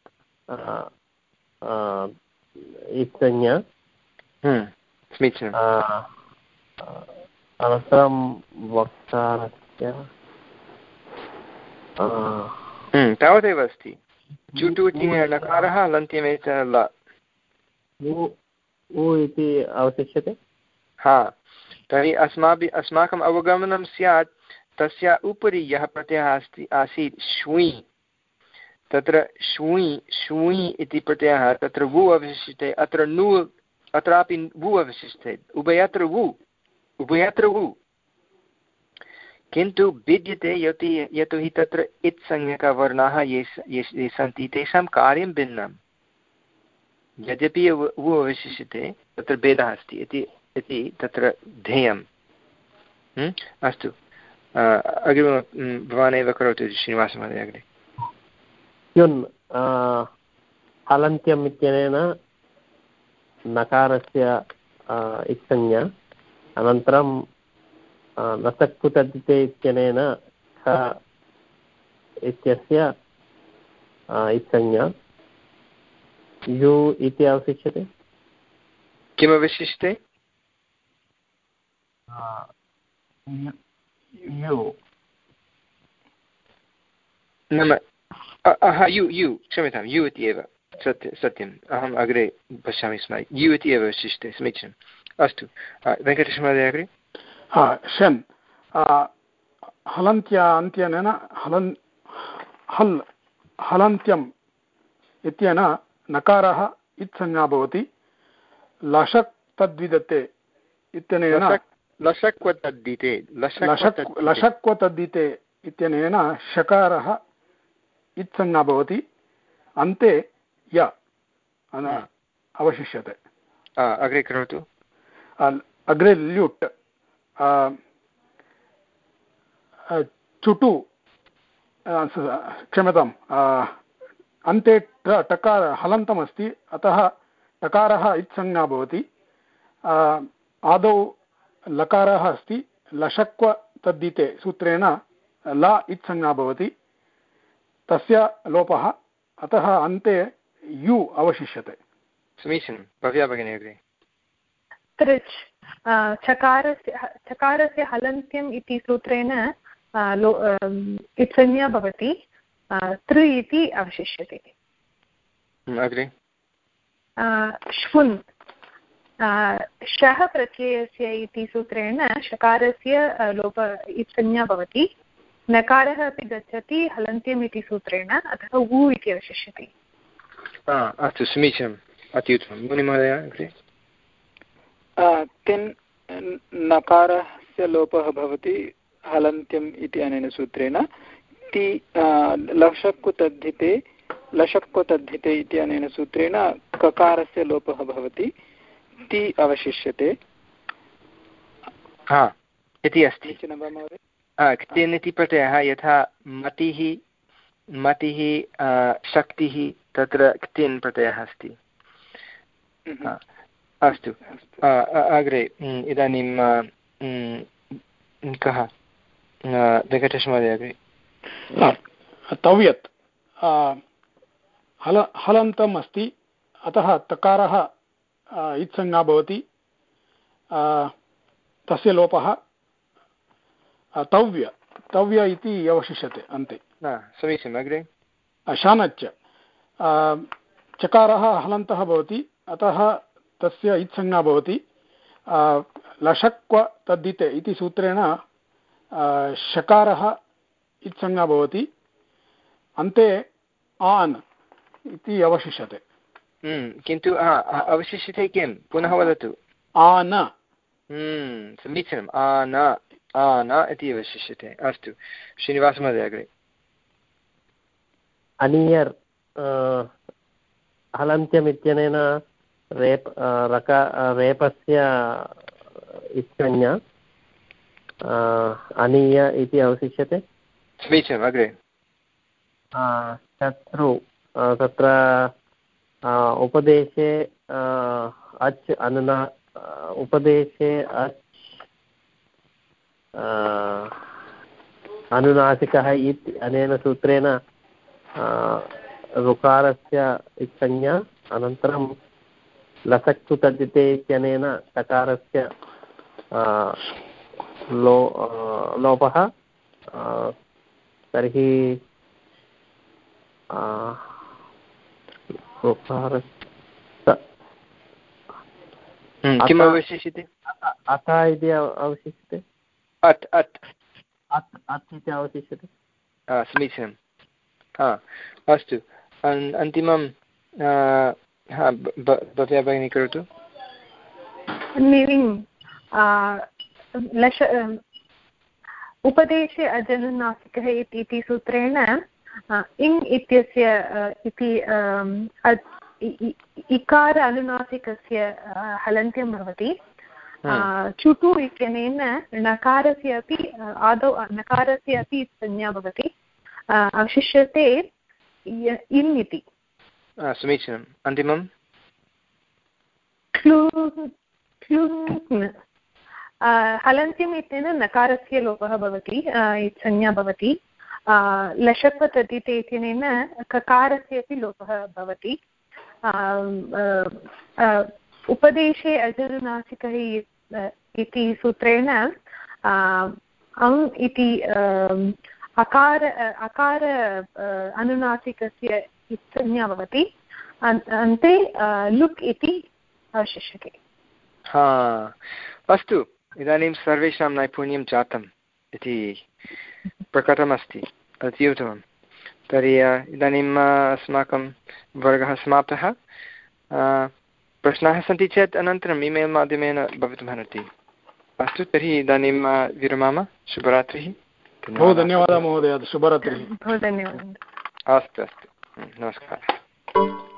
इत्संज्ञा समीचीनम् अनन्तरं वकारस्य तावदेव अस्ति चुटु इति णकारः लन्त्यमेत ल उ इति अवशिष्यते हा तर्हि अस्माभिः अस्माकम् अवगमनं स्यात् तस्य उपरि यः प्रत्ययः अस्ति आसीत् श्वुञ् तत्र श्वुञ् श्वुञ् इति प्रत्ययः तत्र वु अवशिष्यते अत्र नु अत्रापि वु अवशिष्यते उभयत्र वु उभयत्र वु किन्तु भिद्यते यतो यतोहि तत्र इत्संज्ञकवर्णाः ये ये सन्ति तेषां कार्यं भिन्नं यद्यपि वु अवशिष्यते तत्र भेदः अस्ति इति इति तत्र ध्येयम् अस्तु अग्रिमं भवान् एव करोतु श्रीनिवासमहोदय अग्रे युन् हलन्त्यम् इत्यनेन नकारस्य इत्संज्ञा अनन्तरं नसक्कुतद्धिते इत्यनेन ख इत्यस्य इत्संज्ञा यु इति अवशिष्यते किमवशिष्यते यु नाम यु यु क्षम्यतां यु इति एव सत्य सत्यम् अहम् अग्रे पश्यामि स्म यु इति एव अवशिष्यते समीचीनम् अस्तु वेङ्कटेशमहोदय अग्रे शन् हलन्त्या अन्त्यनेन हलन् हल् हलन्त्यं इत्यनेन नकारः इत्संज्ञा भवति। लशक् तद्विदते इत्यनेन लशक्वतद्धिते लशक्वतद्धिते इत्यनेन शकारः इत्संज्ञा भवति। अन्ते य अवशिष्यते। अग्रे करोतु। अग्रे ल्युट् चुटु क्षम्यताम् अन्ते टकार हलन्तमस्ति अतः टकारः इत्संज्ञा भवति। आदौ लकारः अस्ति लशक्व तद्धिते सूत्रेण ला इत्संज्ञा भवति तस्य लोपः अतः अन्ते यु अवशिष्यते। समीचीनं भव्या भगिनी अग्रे। तृच् चकारस्य चकारस्य हलन्त्यम् इति सूत्रेण इत्संज्ञा भवति तृ इति अवशिष्यते। अग्रे श्वुन् शः प्रत्ययस्य इति सूत्रेण शकारस्य लोप इत्संज्ञा भवति। नकारः अपि गच्छति हलन्त्यम् इति सूत्रेण अतः उ इति अवशिष्यते। अस्तु समीचीनम् अति उत्तमं। मुनिमहोदय अग्रे। तिन् नकारस्य लोपः भवति हलन्त्यम् इति अनेन सूत्रेण। ति लशक्कु तद्धिते लशक्कु तद्धिते इति अनेन सूत्रेण ककारस्य लोपः भवति ति अवशिष्यते। हा इति अस्ति क्तिन् इति प्रत्ययः यथा मतिः मतिः शक्तिः तत्र क्तिन् प्रत्ययः अस्ति। अस्तु अग्रे इदानीं कः वेङ्कटेशमहोदय अग्रे। तव्यत् हल हलन्तम् अस्ति अतः तकारः इत्संज्ञा भवति तस्य लोपः तव्य तव्य इति अवशिष्यते अन्ते। समीचीनम् अग्रे। शानच्च चकारः हलन्तः भवति अतः तस्य इत्संज्ञा भवति लशक्व तद्धिते इति सूत्रेण शकारः इत्संज्ञा भवति अन्ते आन् इति अवशिष्यते। किन्तु अवशिष्यते किं पुनः वदतु। आन समीचीनम् आन आन इति अवशिष्यते। अस्तु श्रीनिवासमहोदय अग्रे। अनियर् हलन्त्यम् इत्यनेन रेप् रका रेपस्य इत्संज्ञा अनीय इति अवशिष्यते। समीचीनम् अग्रे। शत्रु तत्र उपदेशे अच् अनुना उपदेशे अच् अनुनासिकः इत् अनेन सूत्रेण ऋकारस्य इत्संज्ञा अनन्तरं लसक्तु तद्धिते इत्यनेन टकारस्य लो लोपः तर्हि किम् अवशिष्यते? अथ इति अवशिष्यते। अत् अत् अत् अत् इति अवशिष्यते। समीचीनं। हा अस्तु अन्तिमं भव्या भगिनी करोतु। लश उपदेशे अजनुनासिकः इति सूत्रेण इङ् इत्यस्य इति इकार अनुनासिकस्य हलन्त्यं भवति। चुटु इत्यनेन नकारस्य अपि आदौ नकारस्य अपि संज्ञा भवति अवशिष्यते इन् इति। समीचीनम्। अन्तिमं हलन्त्यम् इत्यनेन नकारस्य लोपः भवति संज्ञा भवति। लशक्व तद्धिते इत्यनेन ककारस्य अपि लोपः भवति। उपदेशे अजनुनासिकः इति सूत्रेण अङ् इति अकार अकार अनुनासिकस्य संज्ञा भवति अन्ते लुक् इति अवशिष्यते। हा अस्तु इदानीं सर्वेषां नैपुण्यं जातम् इति प्रकटमस्ति। अति उत्तमम्। तर्हि इदानीम् अस्माकं वर्गः समाप्तः। प्रश्नाः सन्ति चेत् अनन्तरम् ईमेल् माध्यमेन भवितुमर्हति। अस्तु, तर्हि इदानीं विरमामः। शुभरात्रिः। बहु धन्यवादः महोदय। शुभरात्रिः। बहु धन्यवादः। अस्तु अस्तु, नमस्कारः।